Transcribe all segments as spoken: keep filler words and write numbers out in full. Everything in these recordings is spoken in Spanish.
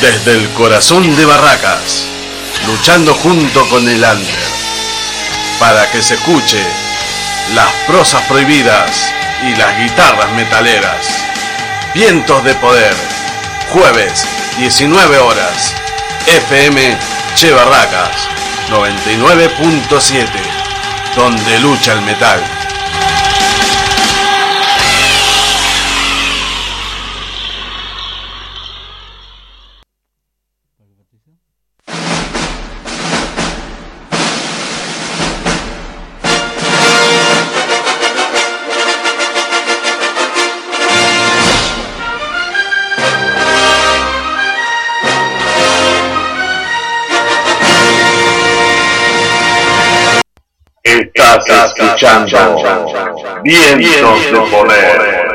Desde el corazón de Barracas, luchando junto con el under, para que se escuche las prosas prohibidas y las guitarras metaleras. Vientos de Poder, jueves, diecinueve horas, F M Che Barracas, noventa y nueve punto siete, donde lucha el metal. Estás escuchando Vientos de Poder.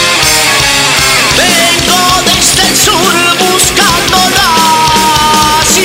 Vengo desde el sur buscando la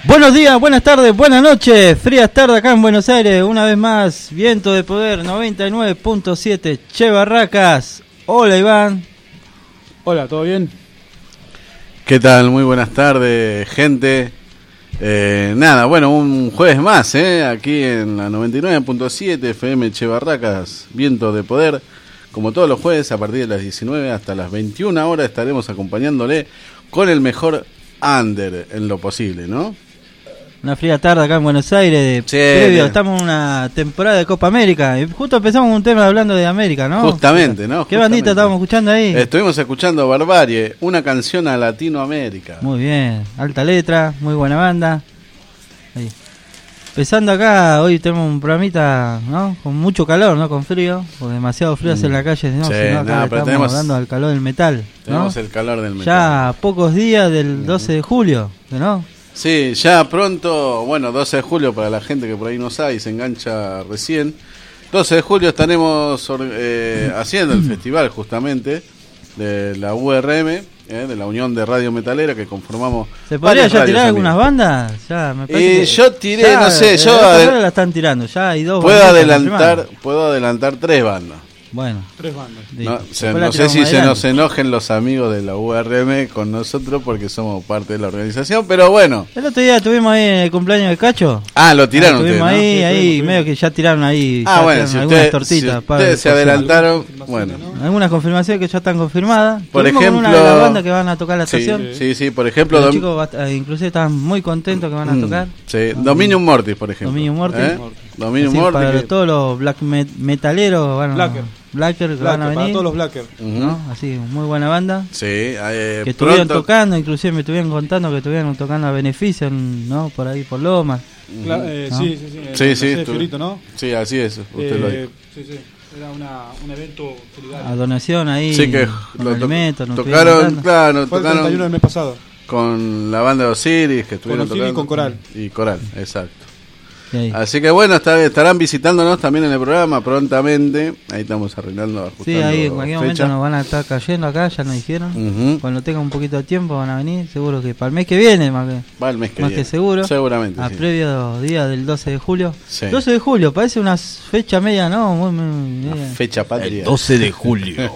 Buenos días, buenas tardes, buenas noches, frías tardes acá en Buenos Aires, una vez más, Viento de Poder noventa y nueve punto siete, Che Barracas. Hola Iván. Hola, ¿todo bien? ¿Qué tal? Muy buenas tardes, gente. Eh, nada, bueno, un jueves más, ¿eh? Aquí en la noventa y nueve punto siete F M Che Barracas, Viento de Poder. Como todos los jueves, a partir de las diecinueve hasta las veintiuna horas estaremos acompañándole con el mejor under en lo posible, ¿no? Una fría tarde acá en Buenos Aires, Sí, previo, de... estamos en una temporada de Copa América, y justo empezamos un tema hablando de América, ¿no? Justamente, ¿no? ¿Qué Justamente. bandita estábamos escuchando ahí? Estuvimos escuchando Barbarie, una canción a Latinoamérica. Muy bien, alta letra, muy buena banda. Ahí. Empezando acá, hoy tenemos un programita, ¿no? Con mucho calor, ¿no? Con frío, porque demasiado frío hace en la calle, ¿no? Sí, Si no, acá no, pero estamos tenemos- hablando del calor del metal, ¿no? Tenemos el calor del metal. Ya a pocos días del doce de julio, ¿no? Sí, ya pronto, bueno, doce de julio para la gente que por ahí no sabe y se engancha recién. doce de julio estaremos eh, haciendo el festival justamente de la U R M, eh, de la Unión de Radio Metalera que conformamos. ¿Se podría varias ya radios tirar amigas. algunas bandas? Ya, me parece Y que yo tiré, ya, no sé, eh, yo la adel- otra la están tirando, ya hay dos Puedo banditas adelantar, confirmadas. puedo adelantar tres bandas. Bueno, Tres bandas. sí. No, se- Después la no sé tiramos si más se adelante. nos enojen los amigos de la U R M con nosotros porque somos parte de la organización, pero bueno. El otro día estuvimos ahí en el cumpleaños de Cacho. Ah, lo tiraron Ah, ustedes, estuvimos ¿no? ahí, Sí, ahí, estuvimos, medio que ya tiraron ahí Ah, ya bueno, tiraron si algunas ustedes, tortitas. si para ustedes se el próximo. adelantaron, Algunas bueno. confirmaciones, Algunas confirmaciones que ya están confirmadas. Por Estuvimos con una de ejemplo- las bandas que van a tocar la Sí, estación. sí, sí, por ejemplo, Los Dom- chicos bast- eh, inclusive estaban muy contentos que van a Mm, tocar. sí, Dominium Mortis, por ejemplo. Dominium Mortis. ¿Eh? Dominium Así, Mortis. para que- todos los black met- metaleros van a, Blacker. Blacker que Blacker, van a para venir, todos los Blacker. Ujú. ¿no? Así, muy buena banda. Sí, eh, Que estuvieron pronto- tocando, inclusive me estuvieron contando que estuvieron tocando a beneficio, ¿no? Por ahí, por Lomas. Cla- eh, ¿No? sí, sí, sí. en Sí, la sí, sede de estuve- Fiorito, ¿no? Sí, así es, usted Eh, lo dijo. Sí, sí. Era una, un evento solidario. A donación ahí. Sí, que con lo to- alimentos, nos estuvieron tocaron, contando. claro, Fue el treinta y uno del tocaron mes pasado. con la banda de Osiris, que estuvieron Osiris y tocando. con Coral. Y Coral, exacto. Y ahí. Así que bueno, está- estarán visitándonos también en el programa prontamente. Ahí estamos arreglando, ajustando Sí, ahí en cualquier momento fecha. nos van a estar cayendo acá, ya nos dijeron. Ujú. Cuando tengan un poquito de tiempo van a venir, seguro que para el mes que viene, más que, Va el mes que más viene. que seguro. Seguramente, A sí. previo día del doce de julio. Sí. doce de julio, parece una fecha media, ¿no? Muy, muy- Una media. fecha patria. doce de julio.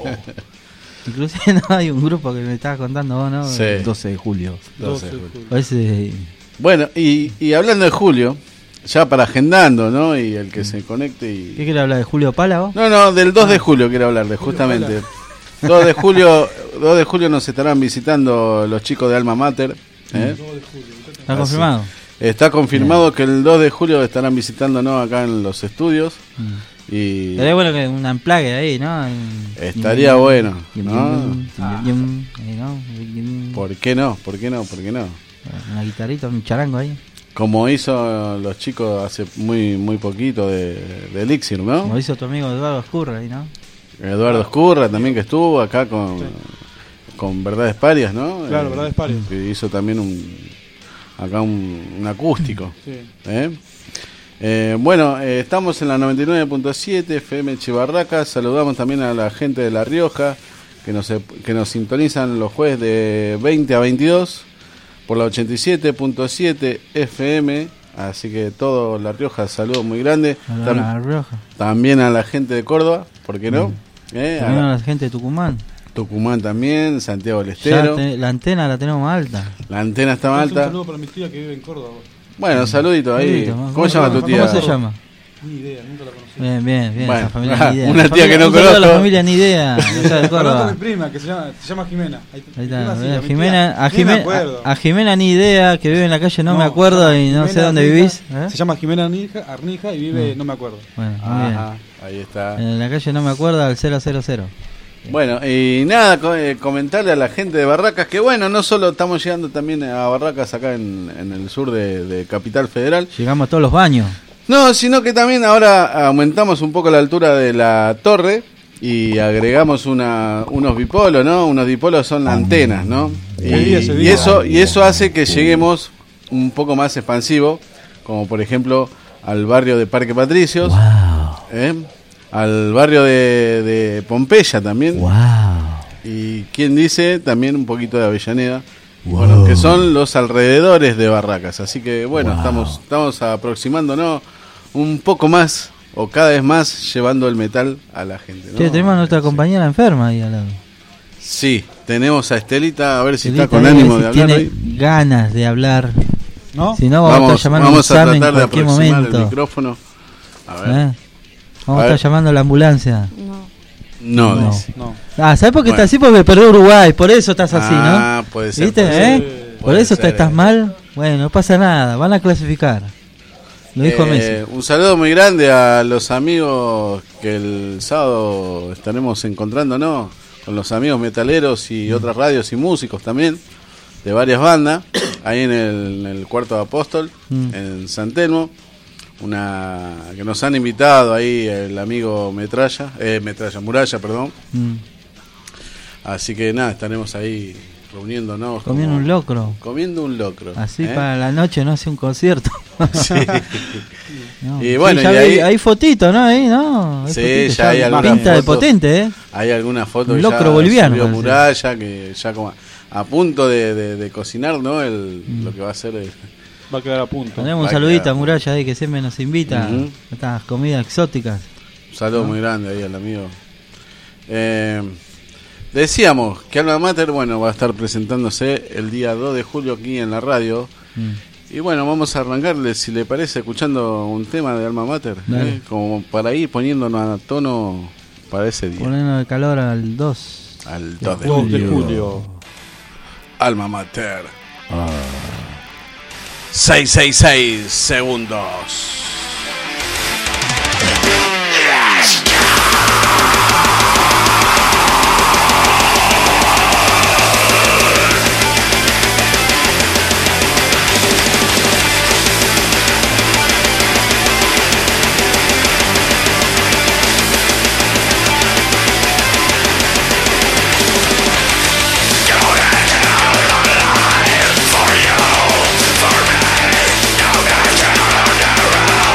Inclusive no hay un grupo que me estaba contando vos, ¿no? Sí. doce de julio. doce de doce de julio. julio. Parece. Bueno, y, y hablando de julio, ya para agendando, ¿no? Y el que se conecte y... ¿Qué quiere hablar de Julio Pala vos? No, no, del dos de julio quiero hablarle, justamente. dos de julio, dos de julio nos estarán visitando los chicos de Alma Mater. ¿eh? dos de julio. ¿Está Así. confirmado? Está confirmado que el dos de julio estarán visitándonos acá en los estudios. Mm. Y Estaría bueno que un amplague ahí, ¿no? estaría bueno, ¿no? Por... ¿Por qué no? ¿Por qué no? ¿Por qué no? Una guitarrita, un charango ahí. Como hizo los chicos hace muy muy poquito de, de Elixir, ¿no? Como hizo tu amigo Eduardo Escurra ahí, ¿no? Eduardo Escurra también que estuvo acá con, Sí. con Verdades Parias, ¿no? Claro, Verdades Parias. Que hizo también un acá un, un acústico. Sí. ¿eh? Eh, bueno, eh, estamos en la noventa y nueve punto siete F M Che Barracas. Saludamos también a la gente de La Rioja que nos, que nos sintonizan los jueves de veinte a veintidós por la ochenta y siete punto siete F M. Así que todo La Rioja, saludos muy grandes. A la, Tam- la Rioja. también a la gente de Córdoba, ¿por qué no? Eh, a También a la- la gente de Tucumán. Tucumán también, Santiago del Ya Estero. te- la antena la tenemos más alta. La antena está más Un alta. saludo para mi tía que vive en Córdoba. Bueno, saludito ahí. Saludito, ¿Cómo ¿cómo se llama se tu llama? tía? ¿Cómo se llama? Ni idea, nunca la conocí. Bien, bien, bien. Bueno, esa familia ni idea. una La tía que familia- no un saludo a la conozco. familia ni idea. Esa de Conozco a Córdoba. mi prima que se llama, se llama Jimena. Ahí, Ahí mi está, prima sí, a mi Jimena, tía. a, Ni me Jimena, acuerdo. a, a Jimena ni idea, que vive en la calle no, me acuerdo y no sé Jimena dónde Arnija, vivís. ¿eh? Se llama Jimena Arnija, Arnija y vive, Mm. no me acuerdo. Bueno, muy bien. Ajá, ahí está. En la calle no me acuerdo al cero cero cero. Bueno, y nada, co- eh, comentarle a la gente de Barracas que bueno, no solo estamos llegando también a Barracas acá en, en el sur de, de Capital Federal, Llegamos a todos los baños. no, sino que también ahora aumentamos un poco la altura de la torre y agregamos una, unos bipolos, ¿no? Unos dipolos son las antenas, ¿no? Y, Se vive, se vive. y eso y eso hace que lleguemos un poco más expansivo, como por ejemplo al barrio de Parque Patricios, Wow, ¿eh? Al barrio de, de Pompeya también. wow. Y quién dice, también un poquito de Avellaneda, Bueno, que son los alrededores de Barracas. Así que bueno, wow. estamos, estamos aproximándonos un poco más, o cada vez más, llevando el metal a la gente, ¿no? Sí, tenemos a nuestra sí. compañera enferma ahí al lado. Sí, tenemos a Estelita, a ver si Estelita está con ánimo de hablar tiene hoy. ganas de hablar. ¿No? Si no, vamos, vamos a estar llamando vamos un a examen tratar en de cualquier aproximar momento. el micrófono. A ver. ¿Eh? Vamos a a ver. estar llamando a la ambulancia. No. No, No. dice. No. Ah, ¿sabes por qué Bueno. estás así? Porque perdió Uruguay, por eso estás así, ¿no? Ah, puede ser. ¿Viste? puede ¿Eh? ser. Por Puede eso ser, te estás eh. mal. Bueno, no pasa nada, van a clasificar. Lo dijo Eh, Messi. un saludo muy grande a los amigos que el sábado estaremos encontrándonos con los amigos metaleros y Mm. otras radios y músicos también de varias bandas ahí en el, en el Cuarto de Apóstol Mm. en San Telmo, una que nos han invitado ahí el amigo Metralla, eh, Metralla Muralla, perdón. Mm. Así que nada, estaremos ahí reuniéndonos. Comiendo como- un locro. Comiendo un locro. Así ¿eh? para la noche no hace un concierto. Sí. No. Y bueno, Sí, ya y hay, ahí- hay fotitos, ¿no? Ahí, ¿no? Hay Sí, fotitos, ya hay algunas pinta de fotos. potente, ¿eh? Hay alguna foto Un que locro ya boliviano, subió parece. Muralla, que ya como a, a punto de, de, de cocinar, ¿no? El, Mm. Lo que va a ser el, Va a quedar a punto. Tenemos un Va a saludito quedar. a Muralla ahí que siempre nos invita Ujú. a estas comidas exóticas. un saludo ¿no? muy grande ahí al amigo. Eh, decíamos que Alma Mater, bueno, va a estar presentándose el día dos de julio aquí en la radio. Mm. Y bueno, vamos a arrancarle, si le parece, escuchando un tema de Alma Mater, Dale. ¿eh? Como para ir poniéndonos a tono para ese día, Ponernos de calor al dos. al dos de dos de julio. julio. Alma Mater. seiscientos sesenta y seis segundos. For you, for me, no matter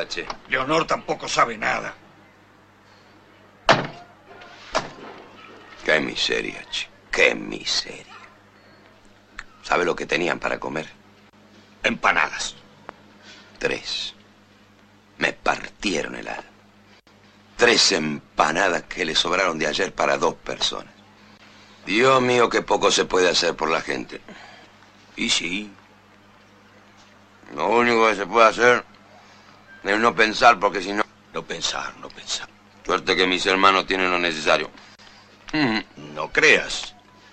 nada, che. Leonor tampoco sabe nada. Qué miseria, che. Qué miseria. ¿Sabe lo que tenían para comer? Empanadas. Tres. Me partieron el alma. Tres empanadas que le sobraron de ayer para dos personas. Dios mío, qué poco se puede hacer por la gente. Y sí. Lo único que se puede hacer es no pensar, porque si no... No pensar, no pensar. Suerte que mis hermanos tienen lo necesario. Mm. No creas.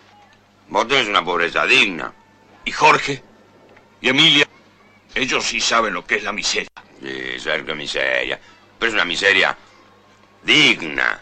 Vos tenés una pobreza digna. ¿Y Jorge? ¿Y Emilia? Ellos sí saben lo que es la miseria. Sí, saben que miseria. Pero es una miseria digna.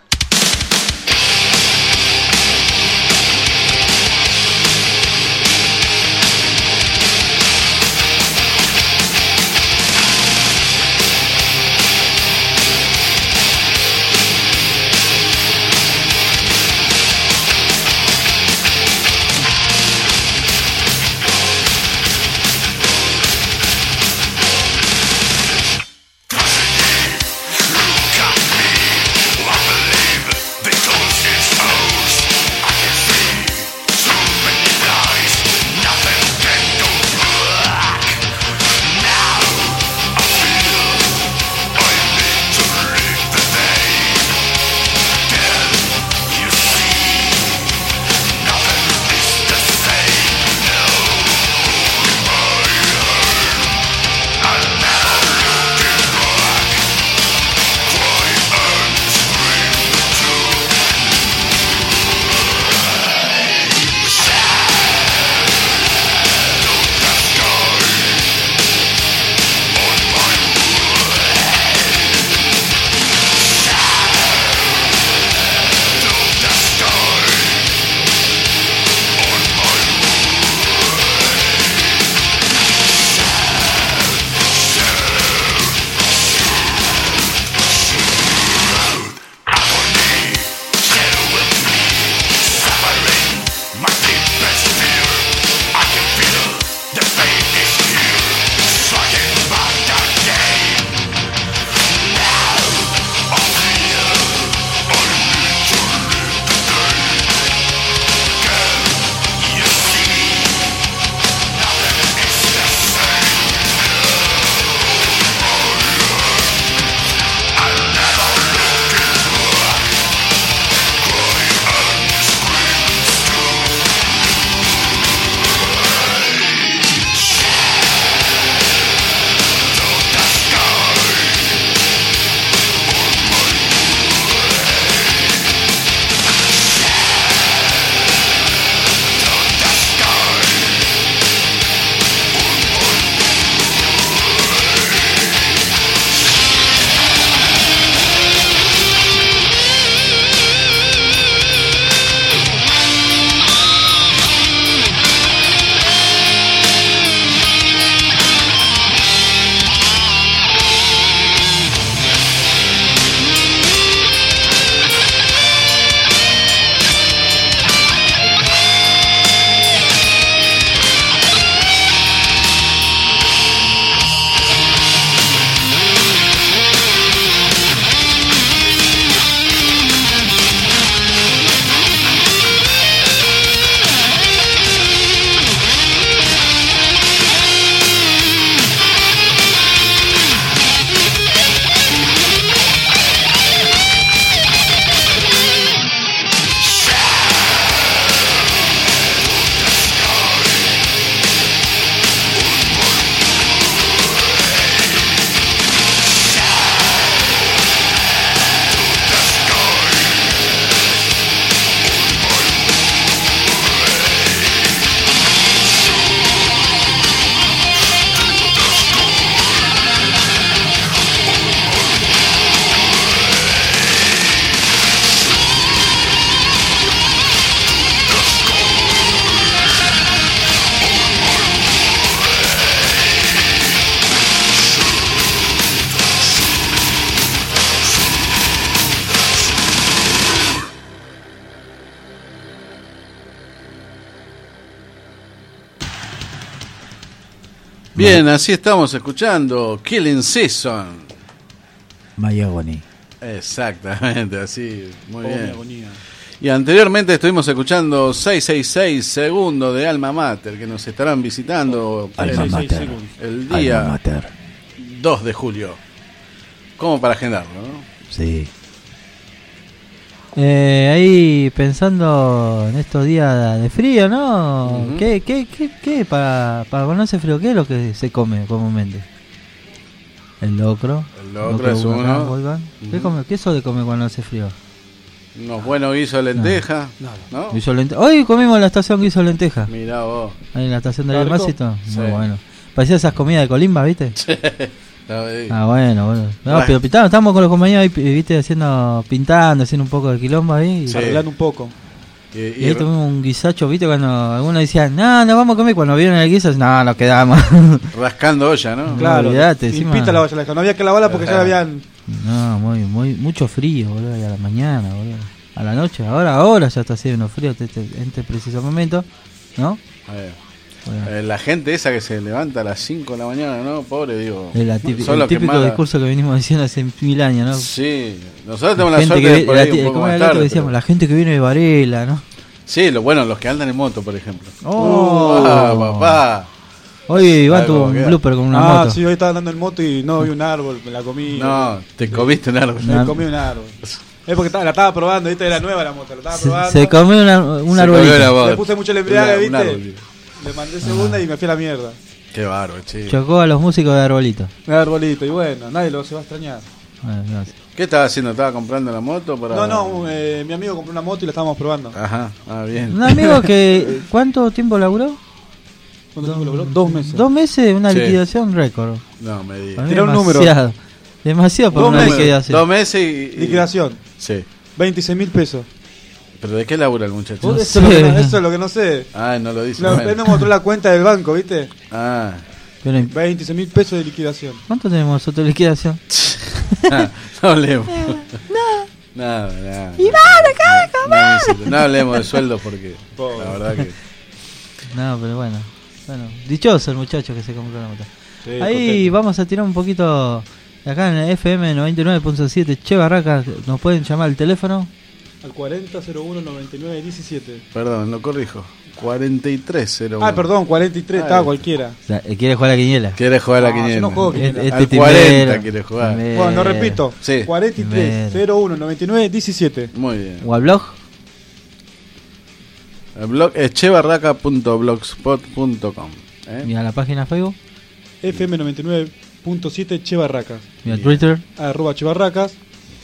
Bien, así estamos escuchando Killing Season My Agony. Exactamente, así, muy Oh, mi bien. agonía. Y anteriormente estuvimos escuchando seiscientos sesenta y seis segundos de Alma Mater, que nos estarán visitando Alma el, Mater. el Alma día Mater. dos de julio. Como para agendarlo, ¿no? Sí. Eh, ahí pensando en estos días de frío, ¿no? Ujú. ¿Qué, qué, qué, qué para, para cuando hace frío, qué es lo que se come comúnmente? El locro. El locro es acá, uno. Volvan. ¿Qué, Ujú. come, ¿Qué se come cuando hace frío? Unos buenos guisos de lenteja, Nada. ¿no? Guiso lente- Hoy comimos en la estación guiso lenteja. Mirá vos. Ahí en la estación de ¿Está rico? Másito. Sí. Muy bueno. Parecía esas comidas de Colimba, ¿viste? Está ahí. Ah, bueno, bueno. No, Bueno. pero pintamos, estamos con los compañeros ahí, viste, haciendo, pintando, haciendo un poco de quilombo ahí. Sí. Arreglando un poco. Y, Y y- ahí tuvimos un guisacho, viste, cuando algunos decían, no, no vamos a comer, cuando vieron el guiso, no, nos quedamos. rascando olla, ¿no? Claro. olvidate, y encima- pinta la olla, no había que lavarla porque ya la habían. No, muy, muy, mucho frío, boludo, y a la mañana, boludo. A la noche, ahora, ahora ya está haciendo frío este, este, en este preciso momento, ¿no? Eh, Bueno, eh, la gente esa que se levanta a las cinco de la mañana, ¿no? Pobre, digo. es la típica- son el los que típico más- discurso que venimos diciendo hace mil años, ¿no? Sí, nosotros tenemos la Gente suerte que de vi- por la ahí ti- un poco ¿cómo más era lo que tarde. decíamos? pero- La gente que viene de Varela, ¿no? Sí, lo bueno, los que andan en moto, por ejemplo. Oh. Ah, papá. Hoy Iván ¿Sabe tuvo cómo un queda? blooper con una Ah, moto. sí, hoy estaba andando en moto y no vi un árbol, me la comí. No, te comiste un árbol. Me No. comí un árbol. Es porque estaba- la estaba probando, ¿viste? Era nueva la moto, la estaba Se, probando. se comió una, un Se arbolito. comió la moto. Le puse mucho el embriague, Un ¿viste? árbol. Le mandé segunda y me fui a la mierda. Qué bárbaro, che. Chocó a los músicos de arbolito. Un arbolito, y bueno, nadie lo se va a extrañar. Bueno, no sé. ¿Qué estaba haciendo? ¿Estaba comprando la moto? Para... No, no, eh, mi amigo compró una moto y la estábamos probando. Ajá, ah, bien. Un amigo que. ¿Cuánto tiempo laburó? ¿Cuánto tiempo logró? Dos meses. Dos meses, una Sí. liquidación récord. No, me digas. Para mí Tira un número. demasiado. Demasiado para Dos una meses. liquidación. Dos meses y... y- Liquidación, Sí. veintiséis mil pesos. ¿Pero de qué labura el muchacho? No eso, es lo que sé. no, eso es lo que no sé. Ah, no lo dice. No, bueno. él nos mostró la cuenta del banco, ¿viste? Ah. Pero, veintiséis mil pesos de liquidación. ¿cuánto tenemos nosotros de liquidación? no hablemos. Nada, nada. Y no, no hablemos de sueldo porque Pobre. la verdad que... No, pero bueno. Bueno, dichoso el muchacho que se compró la moto. Sí, Ahí contento. vamos a tirar un poquito. Acá en el F M noventa y nueve punto siete, Che Barraca, nos pueden llamar al teléfono. Al cuarenta cero uno noventa y nueve diecisiete. Perdón, lo corrijo. cuarenta y tres cero uno. Ah, perdón, cuarenta y tres, Ah, estaba listo. cualquiera. O sea, eh, quiere jugar a la quiniela. Quiere jugar a la No, yo quiniela. no juego quiniela. Al timbrero. cuarenta quiere jugar. Timbrero. Bueno, no repito. Sí. cuarenta y tres cero uno noventa y nueve diecisiete. Muy bien. O al blog. El blog es chebarraca punto blogspot punto com. ¿eh? Mira la página Facebook. F M noventa y nueve punto siete Che Barracas. Mira Twitter. Arroba Che Barracas.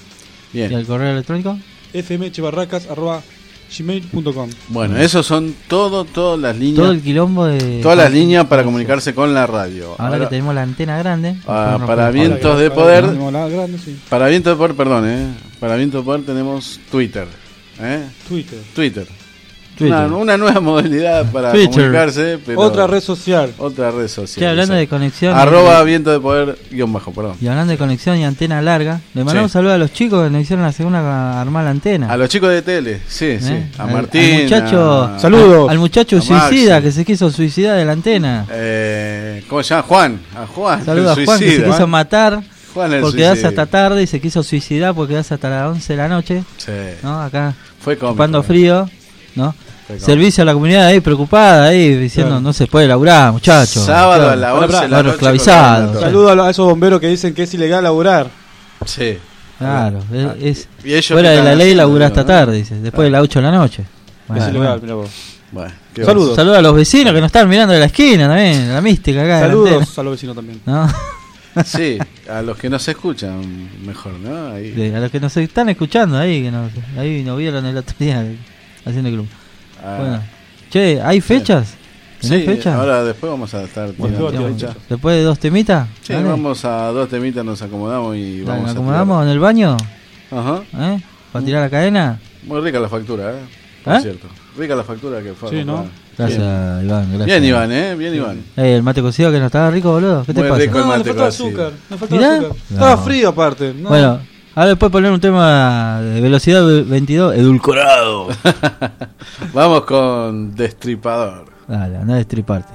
Y Bien. al correo electrónico. fmchebarracas arroba gmail punto com. Bueno, esos son todo, todas las líneas. Todo el quilombo de. Todas las líneas para comunicarse con la radio. Ahora, Ahora, que tenemos la antena grande. Ah, nosotros nos para podemos- bien. Vientos Ahora que de la- poder. tenemos la grande, sí. para Viento de Poder, perdón, ¿eh? Para Viento de Poder tenemos Twitter. ¿eh? Twitter. Twitter. Twitter. Una, una nueva modalidad para Twitter. comunicarse. Pero Otra red social. Otra red social. Che, hablando de exacto. conexión. Arroba Viento de Poder, guión bajo, perdón. Y hablando de conexión y antena larga, le mandamos Sí. saludos a los chicos que nos hicieron la segunda a armar la antena. A los chicos de tele, sí, sí. ¿Eh? A Al- Martín. al muchacho, a- Saludos. Al muchacho A suicida Maxi. que se quiso suicidar de la antena. Eh, ¿Cómo se llama? Juan. A Juan. Saludos el a Juan que se suicida. quiso matar Juan el por quedarse suicida. hasta tarde y se quiso suicidar por quedarse hasta las once de la noche, Sí. ¿no? Acá, Fue cómico. chupando frío, ¿no? Fue cómico. Servicio a la comunidad ahí preocupada ahí diciendo Claro. no se puede laburar, muchachos. Sábado Claro. a las Ahora, once de la claro, noche. esclavizado. con la Saludos a, los- a esos bomberos que dicen que es ilegal laburar. Sí. Claro, Ah, es, es y ellos fuera qué de la están ley haciendo, laburar hasta ¿no? tarde, dice, después de las ocho de la noche. Bueno, es ilegal, bueno. mirá vos. Bueno, ¿qué Saludos. Saludos a los vecinos que nos están mirando de la esquina también, la mística acá. de la Saludos antena, a los vecinos también. ¿no? va? Sí, a los que no se escuchan mejor, ¿no? Ahí. De- a los que nos están escuchando ahí, que nos, ahí nos vieron el otro día de- haciendo el club. Ah, Bueno, che, ¿hay fechas? ¿Tenés sí, fecha? ahora después vamos a estar Bueno, tirando después fecha. Después de dos temitas. Sí, dale. vamos a dos temitas, nos acomodamos y Dale, vamos ¿nos a acomodamos en el baño? tirar. Ajá. ¿Eh? ¿Para tirar la cadena? Muy rica la factura, ¿eh? Por ¿Eh? cierto. Rica la factura que fue. a Sí, ¿no? comprar. Gracias, Bien. Iván. Gracias. Bien, Iván, ¿eh? Bien, Iván. Eh, el mate cocido que no estaba rico, boludo. ¿Qué te Muy pasa? rico. Con No, le mate faltaba cocido. azúcar. Le faltaba Mirá. azúcar. No. Estaba frío aparte. ¿no? Bueno, ahora después poner un tema de velocidad veintidós, edulcorado. Vamos con Destripador. Dale, anda a destriparte.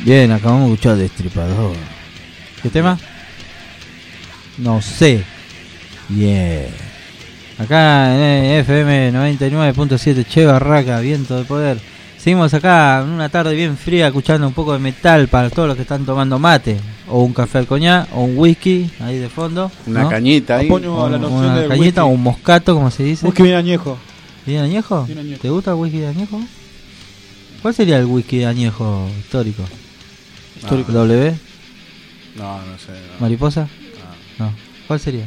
Bien, acabamos de escuchar Destripador. ¿Qué tema? No sé. Bien. Acá en F M noventa y nueve punto siete, Che Barraca, Viento de Poder. Seguimos acá en una tarde bien fría escuchando un poco de metal para todos los que están tomando mate. O un café al coñac, o un whisky ahí de fondo. Una ¿no? cañita ahí. Apoyo a la noción Una de cañita whisky. o un moscato, como se dice. Whisky bien añejo. ¿Bien añejo? Bien añejo. ¿Te gusta el whisky de añejo? ¿Cuál sería el whisky de añejo histórico? Histórico. ¿W? No, no sé. No. ¿Mariposa? No. ¿Cuál sería?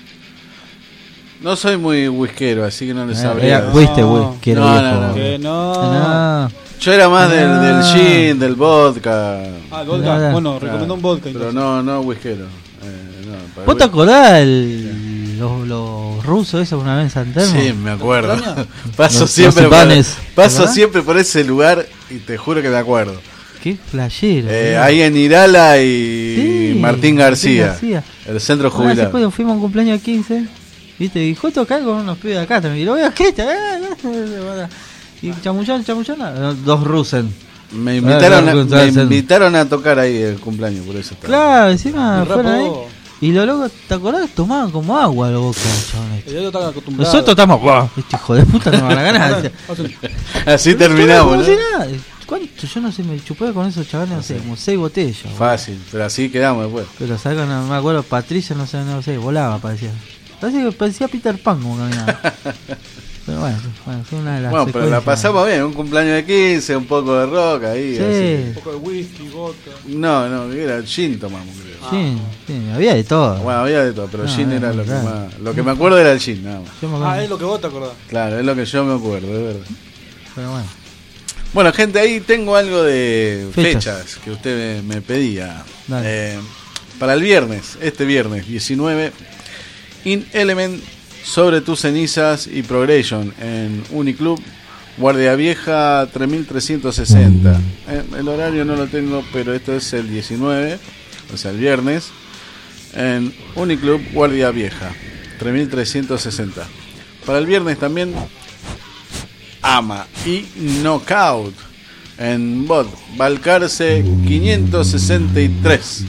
No soy muy whiskero, así que no le Eh, sabría. era Fuiste No. whisky, era No, viejo. no, no. Que no. No. Yo era más del, Ah. del gin, del vodka. Ah, el vodka. Nada. Bueno, recomendó un vodka. Pero entonces. no, no whiskero. Eh, no, para ¿Vos te whisky- acordás el, los, los rusos esos una vez en San Telmo? Sí, me acuerdo. paso Los- siempre los por, ibanes, paso ¿verdad? siempre por ese lugar y te juro que me acuerdo. Qué flashero. Eh, boludo. ahí en Irala y Sí, Martín García, Martín García. el centro Una vez jubilado. después fuimos a un cumpleaños quince, ¿viste? Y justo acá con unos pibes de acá también. Y lo veo escrito, eh, y chamullán, chamullán, ah, dos rusen. Me invitaron, Ah, a, no, me no, invitaron a tocar ahí el cumpleaños, por eso estaba. Claro, encima Me fueron ahí. rapó. Y los locos, ¿te acordás? Tomaban como agua los bocas, chavales. El otro está acostumbrado. Nosotros estamos, wow, este hijo de puta no me van a ganar. Así terminamos, Como ¿no? si nada. ¿Cuánto? Yo no sé, me chupé con esos chavales, no sé, como seis botellas. boludo. Fácil, pero así quedamos después. Pero sabes que no me acuerdo, Patricia, no sé, no sé, volaba, parecía. Parecía que parecía Peter Pan como caminaba. Pero bueno, bueno, fue una de las Bueno, pero la secuencias. pasamos bien, un cumpleaños de quince, un poco de rock ahí. Sí. así. Un poco de whisky, vodka. No, no, era gin tomamos, creo. Sí, sí, había de todo. Bueno, había de todo, pero No, gin era no, lo que claro. más. Lo que me acuerdo era el gin, nada más. Yo me acuerdo. Ah, es lo que vos te acordás. Claro, es lo que yo me acuerdo, es verdad. Pero bueno. Bueno, gente, ahí tengo algo de Fechas. fechas, que usted me, me pedía. Dale. Eh, para el viernes, este viernes diecinueve, In Element, Sobre tus cenizas y Progression en Uniclub, Guardia Vieja tres mil trescientos sesenta. Eh, el horario no lo tengo, pero esto es el diecinueve, o sea, el viernes, en Uniclub, Guardia Vieja tres mil trescientos sesenta. Para el viernes también Ama y Knockout en Bot Balcarce quinientos sesenta y tres.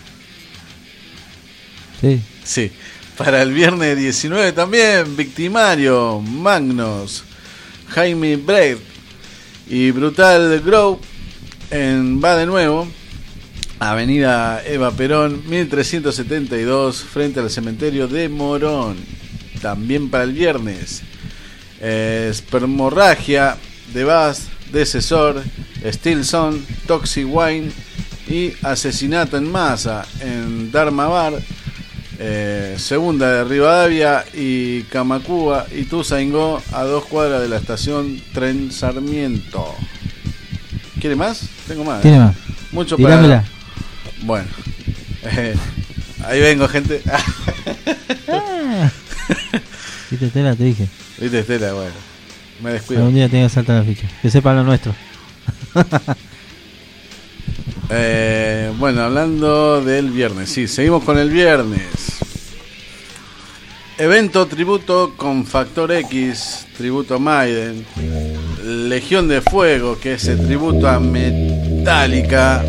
Sí. Sí. Para el viernes diecinueve también Victimario, Magnus, Jaime Braid y Brutal Grove en Va de Nuevo, Avenida Eva Perón mil trescientos setenta y dos, frente al cementerio de Morón. También para el viernes eh, Spermorragia, The Bass, Decesor, Stilson, Toxic Wine y Asesinato en Masa en Dharma Bar, eh, segunda de Rivadavia y Camacuba y Tuzaingó, a dos cuadras de la estación Tren Sarmiento. ¿Quiere más? Tengo más. Tiene ¿eh? más. Mucho Tirámela. para... Bueno, eh, ahí vengo, gente. Ah. Viste, Tela, te dije. Viste, Estela, bueno, me descuido. Algún día tengo que saltar la ficha. Que sepan lo nuestro. Eh, bueno, hablando del viernes, sí, seguimos con el viernes. Evento tributo con Factor X, tributo a Maiden, Legión de Fuego, que es el tributo a Metallica,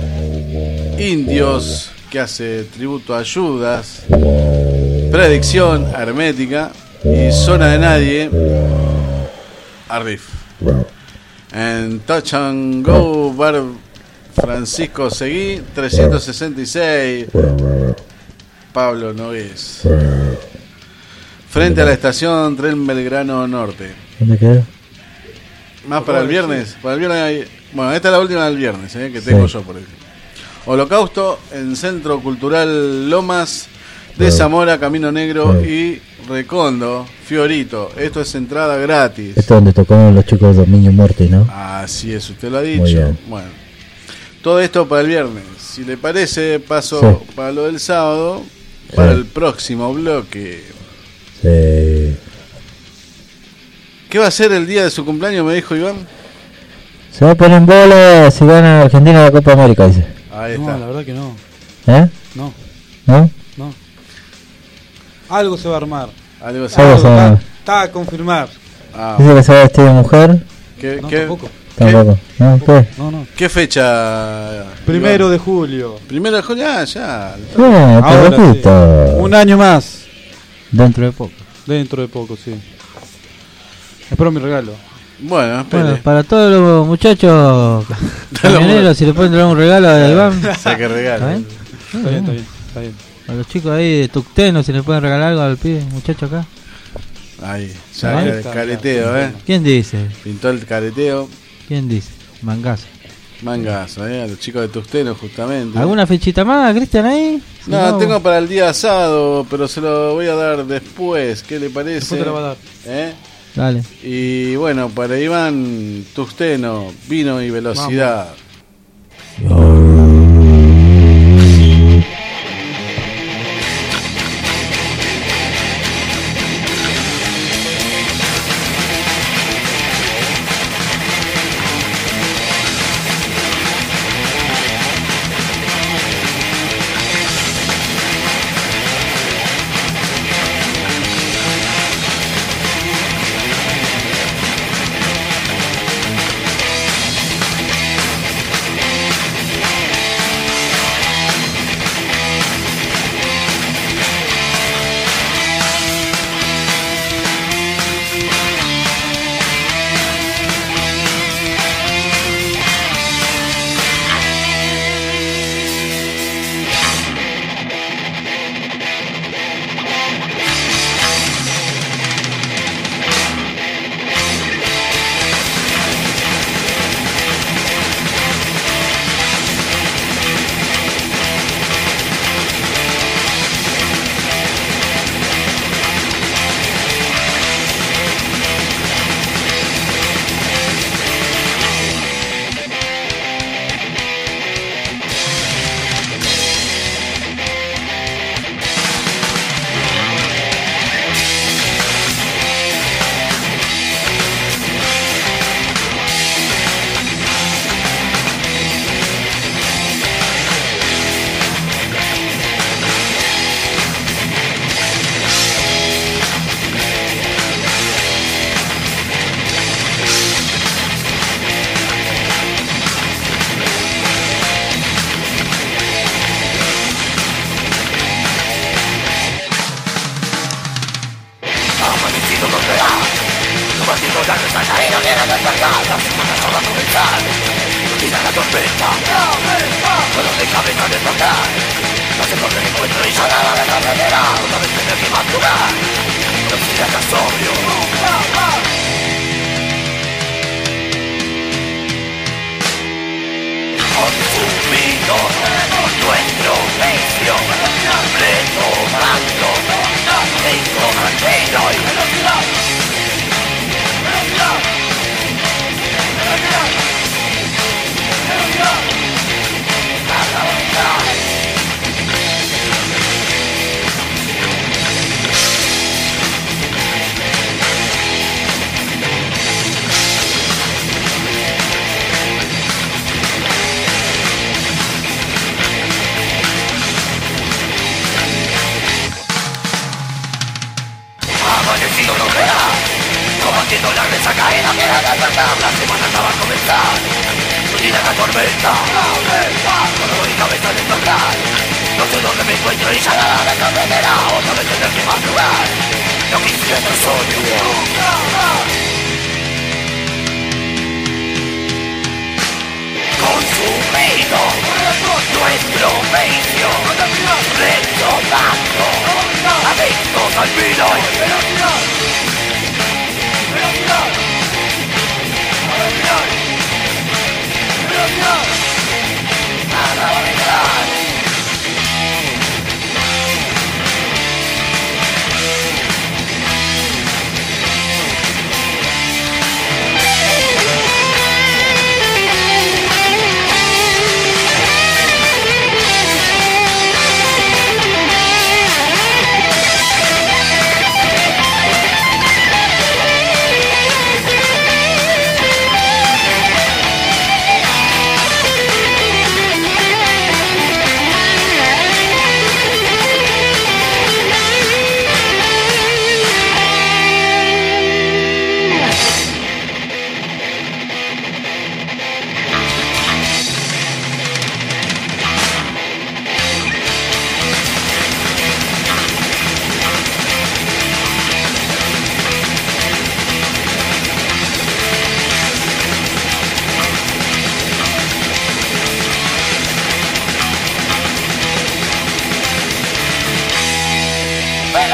Indios, que hace tributo a Judas, Predicción, Hermética, y Zona de Nadie, a Riff. En Touch and Go, Bar Francisco Seguí, trescientos sesenta y seis, Pablo Nogués. Frente a la estación Tren Belgrano Norte. ¿Dónde quedó? Más para el viernes. Para el viernes hay- bueno, esta es la última del viernes, eh, que tengo Sí. yo por ahí. Holocausto en Centro Cultural Lomas de Zamora, Camino Negro y Recondo, Fiorito. Esto es entrada gratis. Esto es donde tocaron los chicos de Dominio Muerte, ¿no? Así es, usted lo ha Muy dicho. bien. Bueno, todo esto para el viernes. Si le parece, paso Sí. para lo del sábado, para Sí. el próximo bloque. Eh, ¿Qué va a ser el día de su cumpleaños? Me dijo Iván. se va a poner en bola si gana Argentina la Copa América, dice. Ahí No, está. la verdad que no. ¿Eh? No, ¿No? no. Algo se va a armar. Algo así. Algo Algo se va a está, armar. está a confirmar. Ah, Dice que se va a vestir de mujer. ¿qué, No, qué- tampoco. Tampoco. No, pues. No, no. ¿Qué fecha? Primero Iván? de julio. Primero de julio, ah, ya. Bueno, Ahora sí. poquito. Un año más. Dentro de poco. Dentro de poco, sí. Espero mi regalo. Bueno, espere. Bueno, para todos los muchachos camioneros, si le pueden traer un regalo a Iván. Saque regalo. ¿Está bien? Está bien, está bien, está bien. A los chicos ahí de Tucteno, si le pueden regalar algo al pibe, muchacho acá. Ahí, ya Ahí el está, careteo, está. eh. ¿Quién dice? Pintó el careteo. ¿Quién dice? Mangazo. Mangazo, eh. A los chicos de Tusteno, justamente. ¿Alguna fechita más, Cristian, ahí? Si No, tengo para el día sábado, pero se lo voy a dar después. ¿Qué le parece? Después te la va a dar. ¿Eh? Dale. Y bueno, para Iván, Tusteno, vino y velocidad.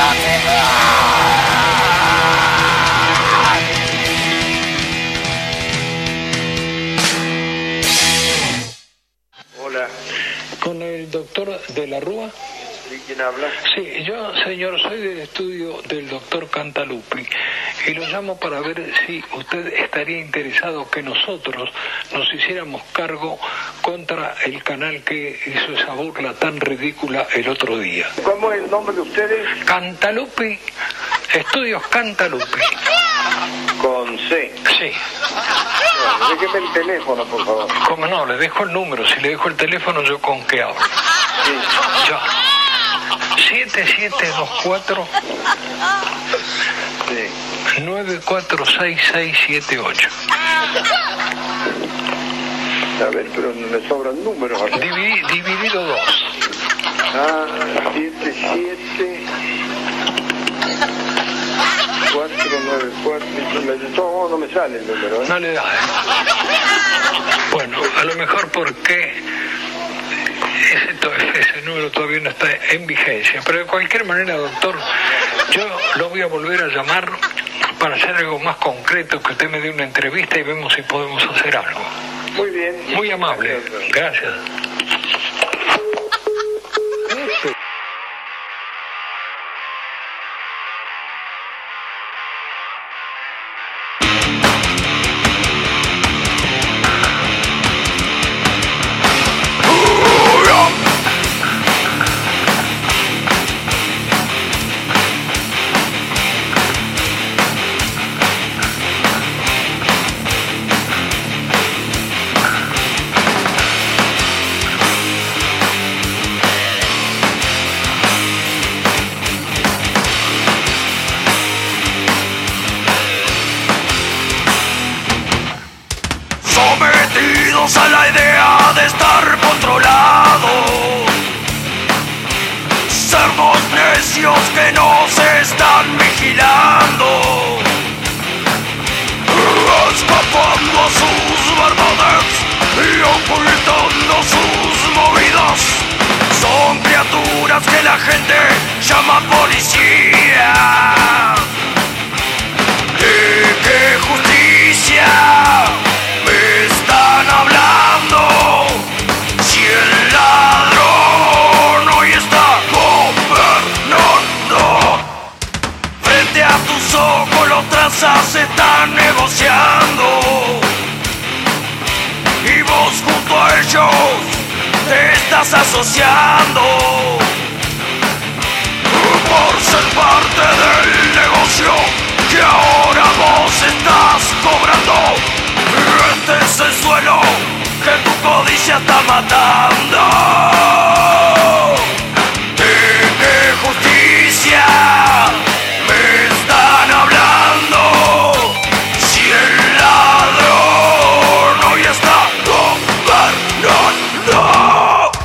Hola. ¿Con el doctor de la Rúa? ¿Y quién habla? Sí, yo, señor, soy del estudio del doctor Cantalupi y lo llamo para ver si usted estaría interesado que nosotros nos hiciéramos cargo contra el canal que hizo esa burla tan ridícula el otro día. ¿Cómo es el nombre de ustedes? Cantalupi, Estudios Cantalupi. Con C. Sí. No, déjeme el teléfono, por favor. ¿Cómo no? Le dejo el número. Si le dejo el teléfono, ¿yo con qué hablo? Sí. Ya. siete siete dos cuatro Sí. nueve cuatro seis seis siete ocho. A ver, pero no me sobran números acá. Divi- dividido dos. Ah, siete siete cuatro nueve cuatro. De todos modos no me sale el número, ¿eh? No le da, ¿eh? Bueno, a lo mejor porque ese, to- ese número todavía no está en vigencia. Pero de cualquier manera, doctor, yo lo voy a volver a llamar para hacer algo más concreto, que usted me dé una entrevista y vemos si podemos hacer algo. Muy bien. Muy amable. Gracias. Sometidos a la idea de estar controlados, cerdos necios que nos están vigilando, escapando a sus verdades y ocultando sus movidas. Son criaturas que la gente llama policía. ¿De qué justicia me están hablando? Si el ladrón hoy está gobernando, frente a tus ojos los tranzas están negociando y vos junto a ellos te estás asociando por ser parte del negocio que ahora vos estás cobrando. Este es el suelo que tu codicia está matando. ¿De qué justicia me están hablando? Si el ladrón hoy está gobernando.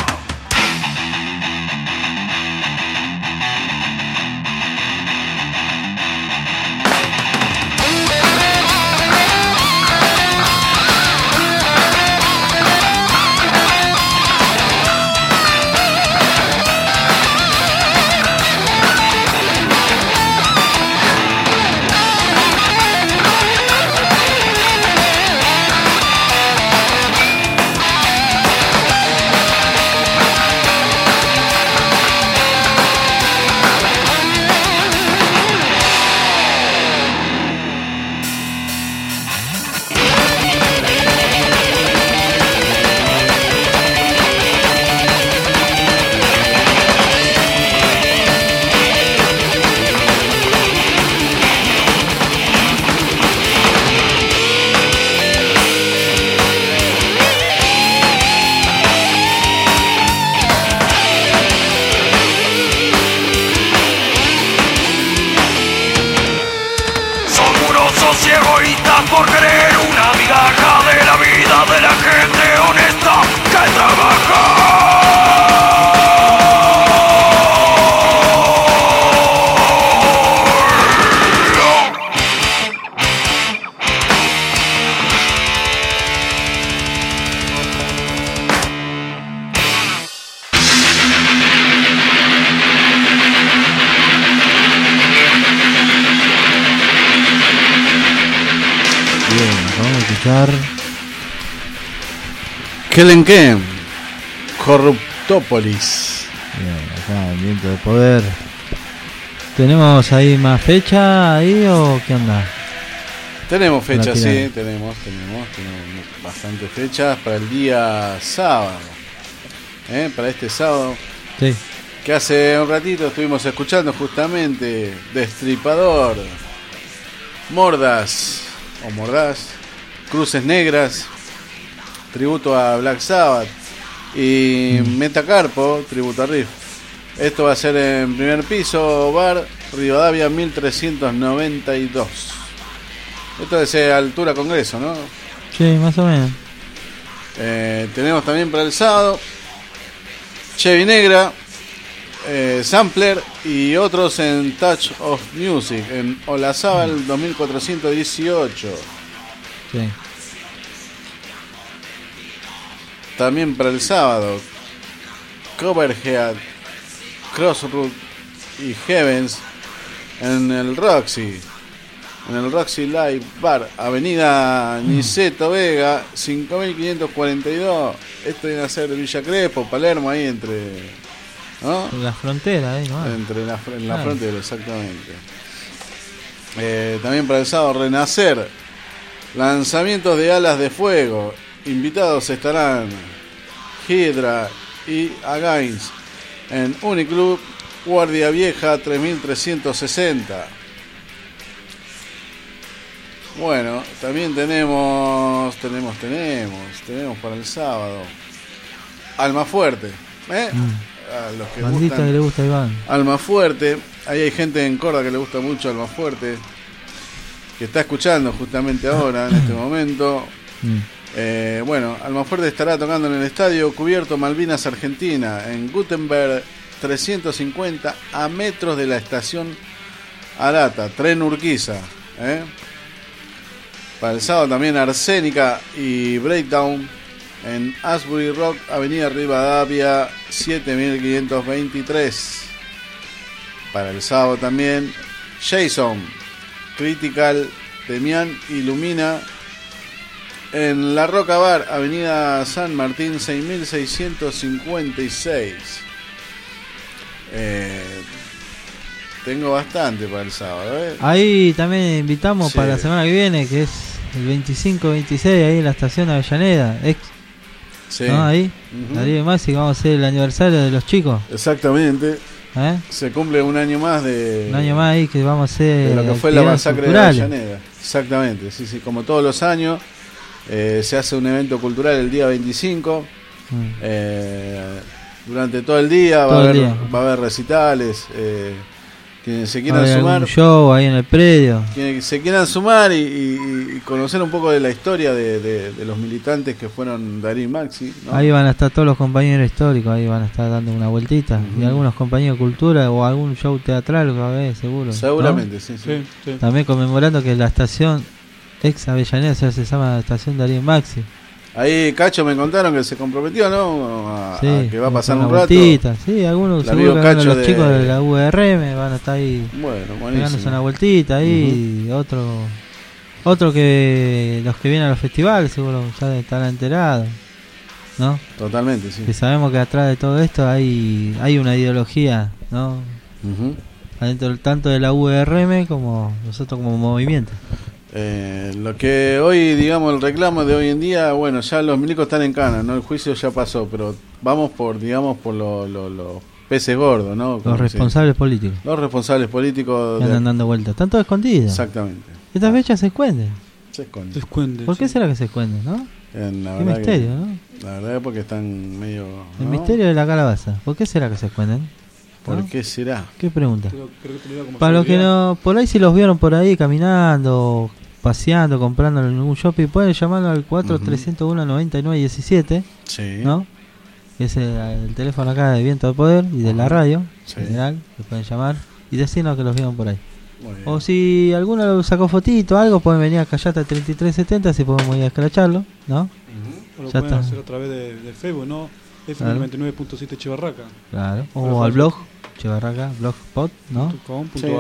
Y egoístas por querer una migaja de la vida de la gente honesta que trabaja. escuchar. Kelenken, Corruptópolis. Bien, acá el viento de poder. ¿Tenemos ahí más fecha ahí o qué onda? Tenemos fechas, sí, tirada. tenemos, tenemos, tenemos bastantes fechas para el día sábado. ¿Eh? Para este sábado. Sí. Que hace un ratito estuvimos escuchando justamente Destripador, Mordas o Mordaz, Cruces Negras, tributo a Black Sabbath, y mm. Metacarpo, tributo a Riff. Esto va a ser en primer piso, bar Rivadavia mil trescientos noventa y dos. Esto es a altura Congreso, ¿no? Sí, más o menos. Eh, tenemos también para el sábado Chevy Negra, eh, Sampler y otros en Touch of Music en Olazábal dos mil cuatrocientos dieciocho. Sí. También para el sábado Coverhead, Crossroad y Heavens en el Roxy, en el Roxy Live Bar, Avenida Niceto Vega cinco mil quinientos cuarenta y dos. Esto viene a ser Villa Crespo, Palermo, ahí entre, ¿no? En la frontera, ahí, ¿no? Entre la, en la claro. frontera, exactamente. Eh, también para el sábado Renacer, lanzamientos de Alas de Fuego. Invitados estarán Hydra y Against en Uniclub Guardia Vieja tres mil trescientos sesenta. Bueno, también tenemos, tenemos, tenemos, tenemos para el sábado Almafuerte, ¿eh? Mm. A los que Bandita gustan que le gusta a Iván. Almafuerte, ahí hay gente en Córdoba que le gusta mucho Almafuerte, que está escuchando justamente ahora, en este momento. Mm. Eh, bueno, Almafuerte estará tocando en el Estadio Cubierto Malvinas Argentina, en Gutenberg trescientos cincuenta, a metros de la estación Arata, Tren Urquiza, ¿eh? Para el sábado también Arsénica y Breakdown en Asbury Rock, Avenida Rivadavia siete mil quinientos veintitrés. Para el sábado también Jason, Critical, Demian y Lumina en La Roca Bar, Avenida San Martín seis mil seiscientos cincuenta y seis. Eh, tengo bastante para el sábado, ¿eh? Ahí también invitamos Sí. para la semana que viene, que es el veinticinco veintiséis, ahí en la estación de Avellaneda, ex, Sí. ¿no? Ahí, Uh-huh. Darío y Maxi, que vamos a hacer el aniversario de los chicos. Exactamente. ¿Eh? Se cumple un año más de, Un año más ahí que vamos a hacer de lo que fue la actividades masacre culturales. de Avellaneda. Exactamente, sí, sí, como todos los años eh, se hace un evento cultural el día veinticinco. Mm. Eh, durante todo el día, Todo va, a el haber, día. va a haber recitales. Eh, quienes se Va a quieran haber sumar, algún show ahí en el predio. quienes se quieran sumar y, y- y conocer un poco de la historia de, de- de los militantes que fueron Darío y Maxi, ¿no? Ahí van a estar todos los compañeros históricos, ahí van a estar dando una vueltita. Ujú. Y algunos compañeros de cultura o algún show teatral que va a haber, seguro. ¿no? Seguramente, sí, sí. Sí, sí. También conmemorando que la estación ex Avellaneda se se llama estación Darío y Maxi. Ahí Cacho me contaron que se comprometió, ¿no? A, Sí, a que va a pasar una un rato. vueltita. Sí, algunos El seguro amigo que van a Cacho los de- chicos de la U R M van a estar ahí Bueno, pegándose buenísimo. una vueltita ahí. y otro otro que los que vienen a los festivales seguro ya estarán enterados, ¿no? Totalmente, sí. Que sabemos que atrás de todo esto hay hay una ideología, ¿no? Ujú. Adentro tanto de la U R M como nosotros como movimiento. Eh, lo que hoy, digamos, el reclamo de hoy en día, bueno, ya los milicos están en cana, ¿no? El juicio ya pasó, pero vamos por, digamos, por los lo, lo peces gordos, ¿no? Como Los responsables políticos se- Los responsables políticos. que de- andan dando vueltas. Están todos escondidos. Exactamente. Estas fechas se esconden. Se esconden. Descuente. ¿Por qué sí. será que se esconden, no? En la Qué verdad misterio, que- ¿no? La verdad es porque están medio. El ¿no? misterio de la calabaza. ¿Por qué será que se esconden? ¿Por ¿No? qué será? ¿Qué pregunta? Creo- creo que te lo digo como Para los que seguridad. no, por ahí si los vieron por ahí caminando, paseando, comprando en algún shopping, pueden llamarlo al cuatro tres cero uno nueve nueve uno siete, Sí. ¿no? Que es el, el teléfono acá de Viento de Poder y de la radio Sí. general, que pueden llamar y decirnos que los vieron por ahí. Muy bien. O si alguno sacó fotito o algo, pueden venir a Callata treinta y tres setenta, si podemos ir a escracharlo, ¿no? O lo Ya pueden está. hacer a través de, de Facebook, ¿no? F Claro. noventa y nueve punto siete Chivarraca. Claro. Pero O al fácil. blog, Chevarraca, blogspot, ¿no? Com, Sí. punto ar.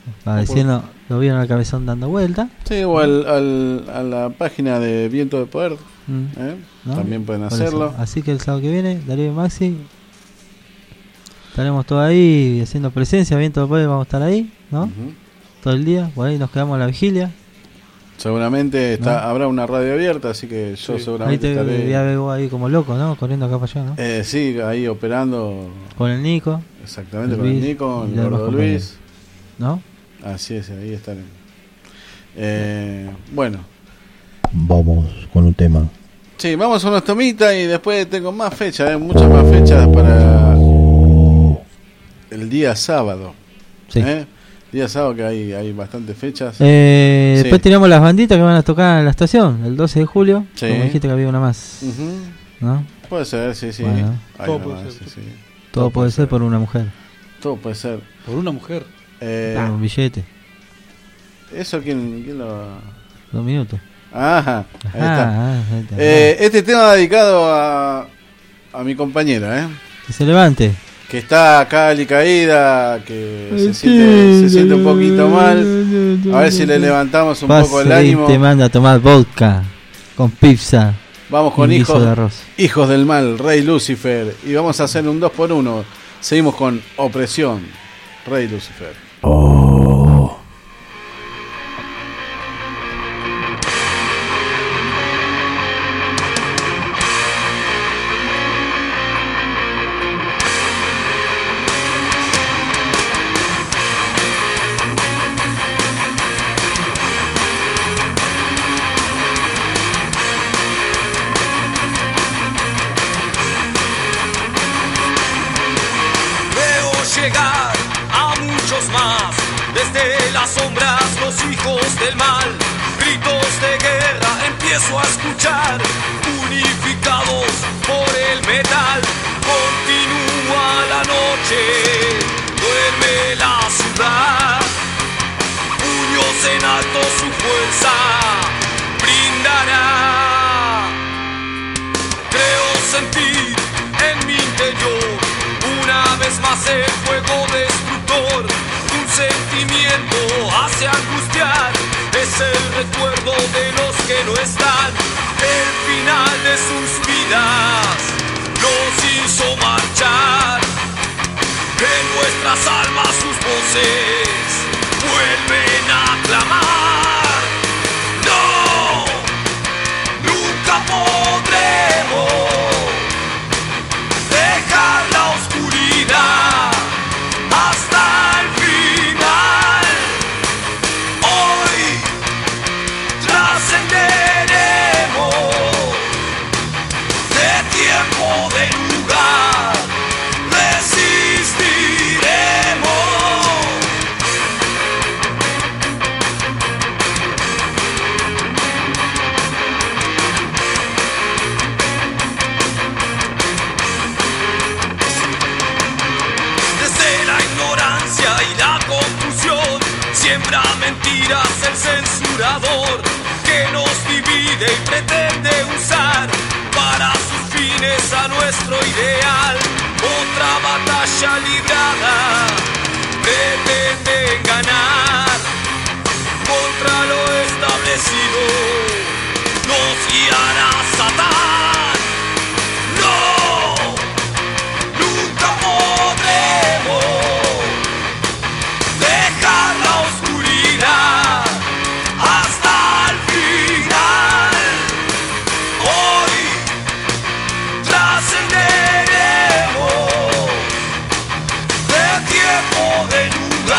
para decirnos, lo vieron al cabezón dando vuelta. Sí, o al, al, a la página de Viento de Poder. Mm. ¿eh? ¿No? También pueden Por hacerlo. eso. Así que el sábado que viene, Darío y Maxi, estaremos todos ahí haciendo presencia. Viento de Poder, vamos a estar ahí, ¿no? Uh-huh. Todo el día, por ahí nos quedamos a la vigilia. Seguramente está, ¿no? habrá una radio abierta, así que yo Sí. seguramente Ahí te estaré. ya veo ahí como loco, ¿no? Corriendo acá para allá, ¿no? Eh, sí, ahí operando. Con el Nico. Exactamente, el con el Luis Nico, y el los demás gordo compañeros. Luis. ¿No? Así es, ahí están. Eh, bueno, Vamos con un tema. sí, vamos a unos tomitas y después tengo más fechas, ¿eh? Muchas más fechas para el día sábado. Sí. ¿eh? Día sábado que hay, hay bastantes fechas. Eh, Sí. Después tiramos las banditas que van a tocar en la estación, el doce de julio. Sí. Como dijiste que había una más, Ujú. ¿no? Puede ser, sí, sí. Bueno. Hay Todo una puede más, ser. sí, sí. Todo puede ser por una mujer, Todo puede ser. Por una mujer. Eh, por un billete, ¿Eso quién, quién lo...? dos minutos. Ajá, ahí está. Ah, ahí está. Eh, este tema va dedicado a, a mi compañera, ¿eh? Que se levante. Que está acá alicaída, que se siente, se siente un poquito mal. A ver si le levantamos un poco el Pase y ánimo. te manda a tomar vodka con pizza. Vamos con y un guiso hijos, de arroz. hijos del mal, Rey Lucifer. Y vamos a hacer un dos por uno. Seguimos con Opresión, Rey Lucifer. Oh. Veo llegar a muchos más, desde las sombras los hijos del mal, gritos de guerra empiezo a escuchar, unificados por el metal, continúa la noche, duerme la ciudad, puños en alto su fuerza brindará, creo sentir en mi interior una vez más el fuego destructor, un sentimiento hace angustiar, es el recuerdo de los que no están, el final de sus vidas los hizo marchar, en nuestras almas sus voces vuelven a clamar, no, nunca podremos dejar la oscuridad hasta el final. Hoy trascenderemos de tiempo, de lugar, resistiremos. Desde la ignorancia y la confusión siembra mentiras el censurador que nos divide y pretende usar para sus fines a nuestro ideal. Otra batalla librada pretenden ganar contra lo establecido, nos guiará Satán. No, nunca podremos dejar la oscuridad hasta el final. Hoy trascenderemos de tiempo, de lugar.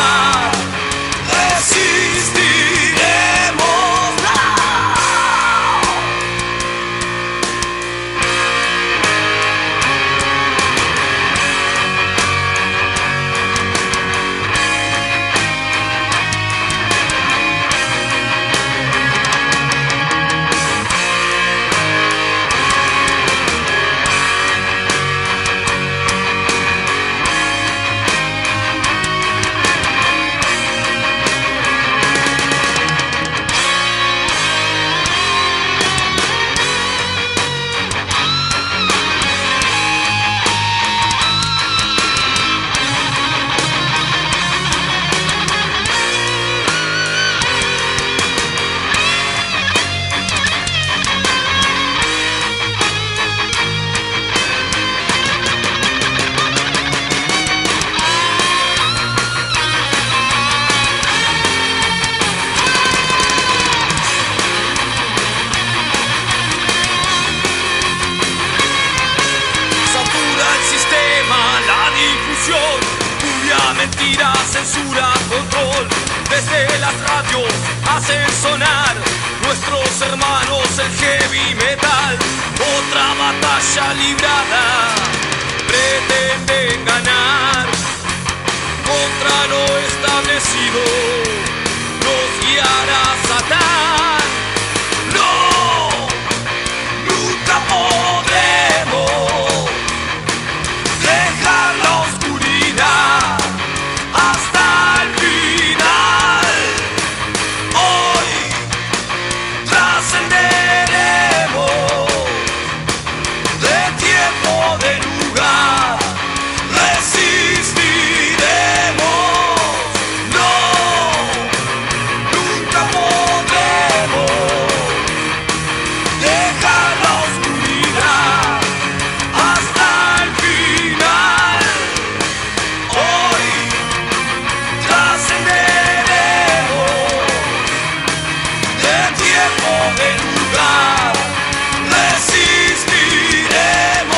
censura, control. Desde las radios hacen sonar nuestros hermanos el heavy metal. Otra batalla librada, pretenden ganar contra lo establecido, nos guiará Satán. No, nunca podremos dejar la oscuridad hasta el final. Hoy trascenderemos de tiempo, de lugar, resistiremos. No, nunca podremos dejar la oscuridad hasta el final. Hoy trascenderemos de tiempo, de lugar, resistiremos.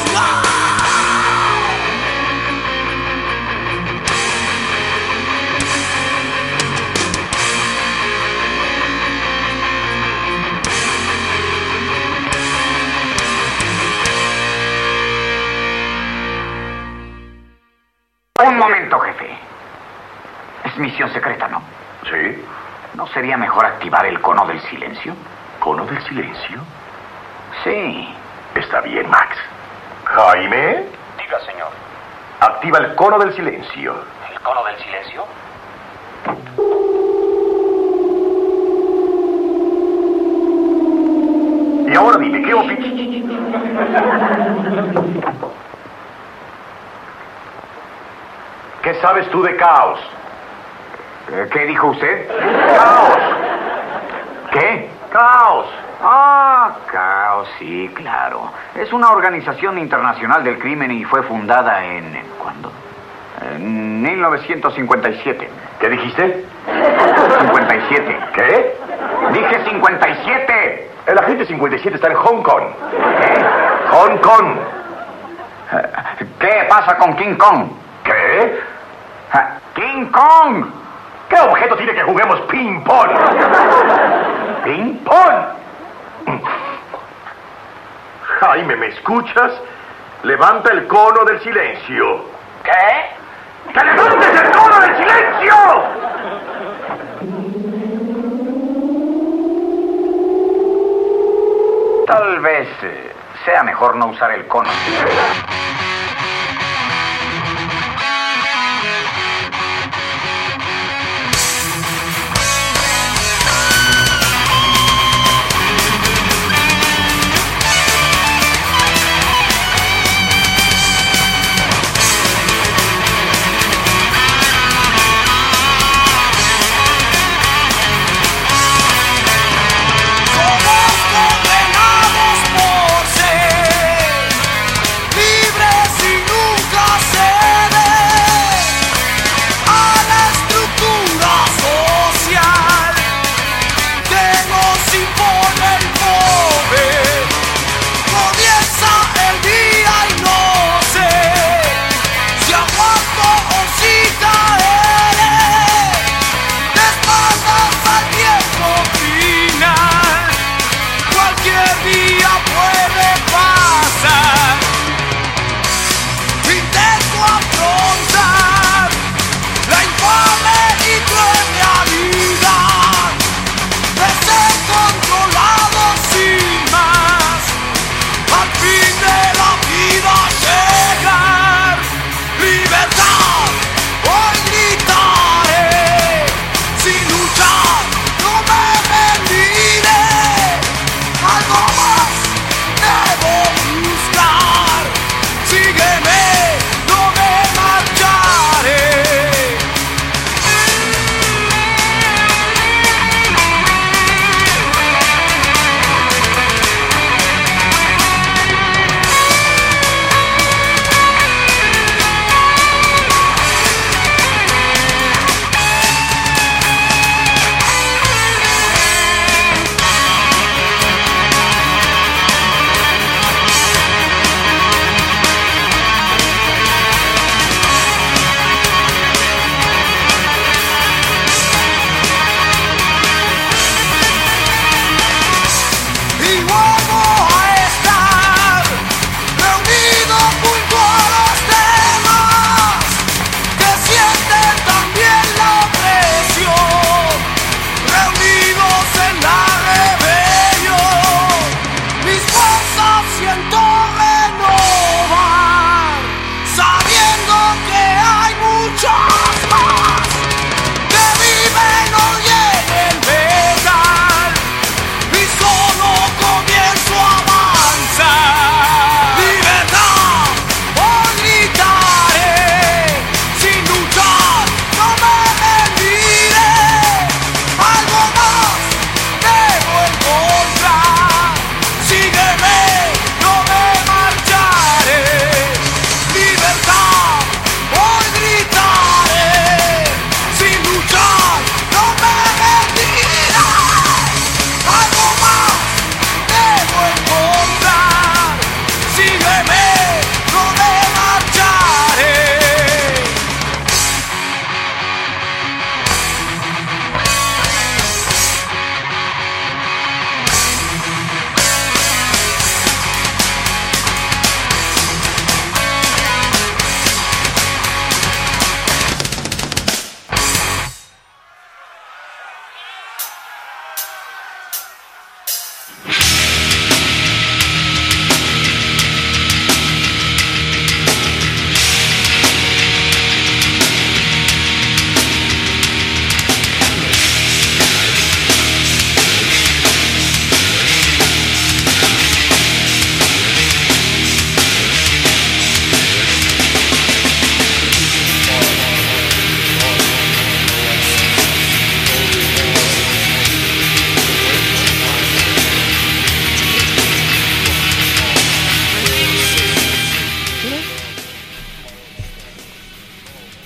Un momento, jefe. Es misión secreta, ¿no? Sí. ¿No sería mejor activar el cono del silencio? ¿Cono del silencio? Sí. Está bien, Max. Jaime. Diga, señor. Activa el cono del silencio. ¿El cono del silencio? Y ahora dime, ¿qué opinas? ¿Qué sabes tú de caos? ¿Qué dijo usted? ¡Caos! ¿Qué? ¡Caos! Ah, Caos, sí, claro. Es una organización internacional del crimen y fue fundada en... ¿en ¿cuándo? En mil novecientos cincuenta y siete. ¿Qué dijiste? cincuenta y siete. ¿Qué? Dije cincuenta y siete. El agente cincuenta y siete está en Hong Kong. ¿Qué? Hong Kong. ¿Qué pasa con King Kong? ¿Qué? ¡King Kong! ¿Qué objeto tiene que juguemos ping-pong? ¿Ping-pong? Jaime, ¿me escuchas? Levanta el cono del silencio. ¿Qué? ¡Que levantes el cono del silencio! Tal vez eh, sea mejor no usar el cono. Somos condenados por ser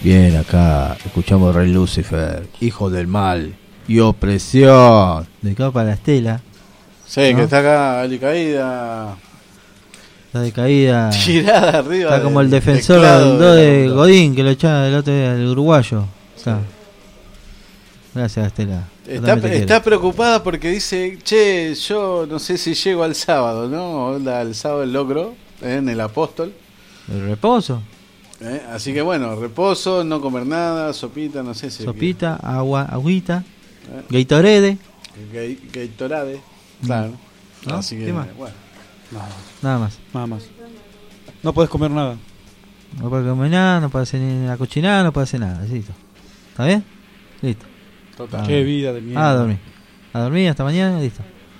Bien, acá escuchamos Rey Lucifer, hijo del mal y opresión. Dedicado para la Estela. Sí, ¿no? que está acá alicaída. Está decaída. Tirada arriba. Está como del el defensor teclado del dos de de la Godín, que lo echaba el otro día, el uruguayo. Está. Gracias, Estela. Yo Está, también te está quiero. preocupada porque dice, che, yo no sé si llego al sábado, ¿no? Onda, el sábado el logro, ¿eh? En el Apóstol. ¿El reposo? ¿Eh? Así que bueno, reposo, no comer nada, sopita, no sé si... Sopita, agua, agüita, ¿Eh? Gatorade. Gay- Gatorade, claro. ¿No? Así que, ¿Qué más? bueno. Nada, Nada más. nada más. No podés comer nada. No puede comer nada, no puede hacer ni la cochinada, no puede hacer nada. Listo. ¿Está bien? Listo. Total. Ah, Qué vida de mierda. Ah, a dormir. A dormir hasta mañana, listo.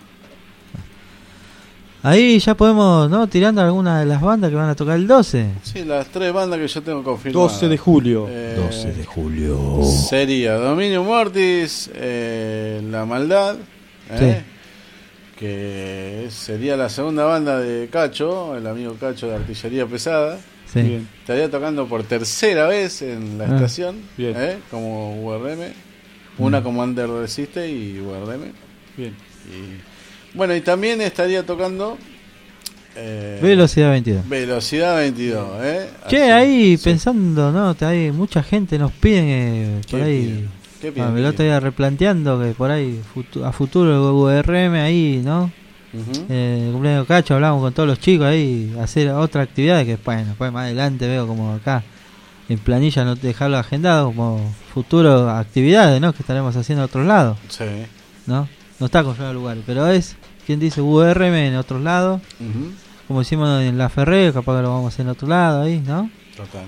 Ahí ya podemos, ¿no? Tirando alguna de las bandas que van a tocar el doce. Sí, las tres bandas que yo tengo confirmadas. doce de julio. Eh, doce de julio. Sería Dominium Mortis, eh, La Maldad, eh, que sería la segunda banda de Cacho, el amigo Cacho de Artillería Pesada. Sí. Bien. Estaría tocando por tercera vez en la Ah. estación, Bien. eh, como U R M. Una como Under Resiste y U R M. Bien. Y, bueno, y también estaría tocando eh, Velocidad veintidós. Velocidad veintidós. Eh. Che, Así- ahí sí. pensando, ¿no? Hay mucha gente nos piden eh, por ¿Qué ahí. piden? ¿Qué piden? Ah, ¿Qué el otro piden? día replanteando que por ahí futu- a futuro el U R M ahí, ¿no? Ujú. Eh, el cumpleaños de Cacho, hablamos con todos los chicos ahí, hacer otra actividad que bueno, después más adelante veo como acá en planilla no dejarlo agendado como futuro actividades, ¿no? Que estaremos haciendo a otros lados, Sí. ¿no? No está confirmado el lugar, pero es quien dice U R M en otros lados, Ujú. como hicimos en La Ferré, capaz que lo vamos a hacer en otro lado ahí, ¿no? Total.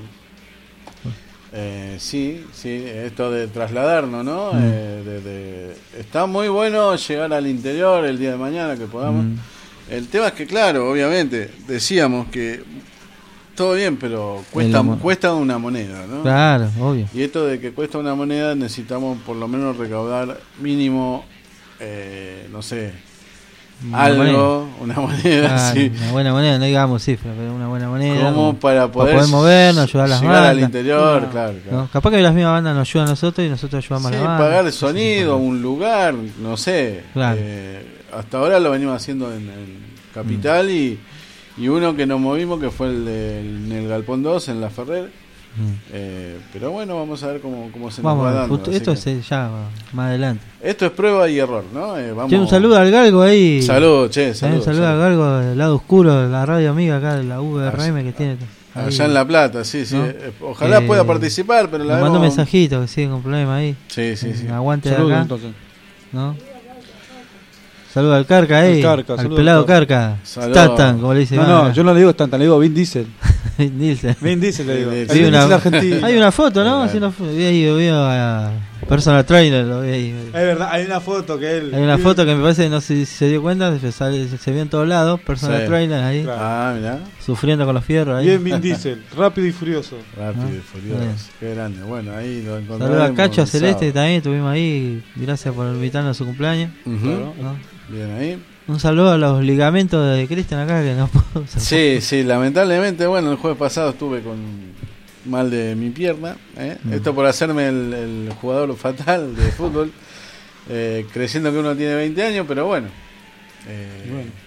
Eh, sí, sí, esto de trasladarnos, ¿no? Mm. Eh, de- de- está muy bueno llegar al interior el día de mañana que podamos. Mm. El tema es que, claro, obviamente, decíamos que todo bien, pero cuesta, El mo- cuesta una moneda, ¿no? Claro, obvio. Y esto de que cuesta una moneda necesitamos por lo menos recaudar mínimo, eh, no sé, Una algo, una moneda, Claro, sí. una buena moneda, no digamos cifras, pero una buena moneda. Como para poder movernos, ayudar a las llegar bandas. al interior, No, claro, claro. ¿no? Capaz que las mismas bandas nos ayudan a nosotros y nosotros ayudamos Sí, a la banda. pagar el sonido, un lugar, no sé. Claro. Eh, hasta ahora lo venimos haciendo en, en Capital y, y uno que nos movimos que fue el de, en el Galpón dos en La Ferrer. Mm. Eh, pero bueno, vamos a ver cómo, cómo se Vamos, nos va dando. justo- así esto que- es ya más adelante. esto es prueba y error, ¿no? Eh, vamos... Che, un saludo al Galgo ahí. Salud, che, Eh, salud, Un saludo salud. al Galgo del lado oscuro de la radio amiga acá de la U R M que tiene. ahí. Allá en La Plata, sí, sí. ¿No? Eh, Ojalá Eh, pueda participar, pero la Nos mandó un vemos- mensajito que sigue con problemas ahí. Sí, sí, sí. Eh, Aguante Saludos, de acá. entonces. ¿no? Saludo al Carca ahí. Al Carca, al saludo pelado al Carca. Carca. Saludo. Statan, como le dice No, Iván no, acá. yo no le digo Stanton, le digo Vin Diesel. Vin Diesel. Vin Diesel le digo. Vin El Diesel. Vi Vin una, Diesel argentino. hay una foto, ¿no? Claro. Sí, una foto. Vi ahí, vi a Personal Trainer, lo vi ahí. Es verdad, hay una foto que él. Hay una foto que me parece, no sé si se dio cuenta, se, sale, se ve en todos lados, Personal Sí. Trainer ahí, Claro. Ah, mirá. sufriendo con los fierros ahí. Bien Vin Diesel, rápido y furioso. Rápido y Ah, furioso. bien. Qué grande. Bueno, ahí lo encontramos. Saludos a Cacho, a el Celeste, que sábado. también estuvimos ahí, gracias por invitarnos a su cumpleaños. Ujú. Claro. ¿no? Bien ahí. Un saludo a los ligamentos de Cristian acá, que no puedo Sí, sí, lamentablemente, bueno, el jueves pasado estuve con mal de mi pierna. ¿eh? Mm. Esto por hacerme el, el jugador fatal de fútbol, eh, creyendo que uno tiene veinte años, pero bueno, eh, Y bueno,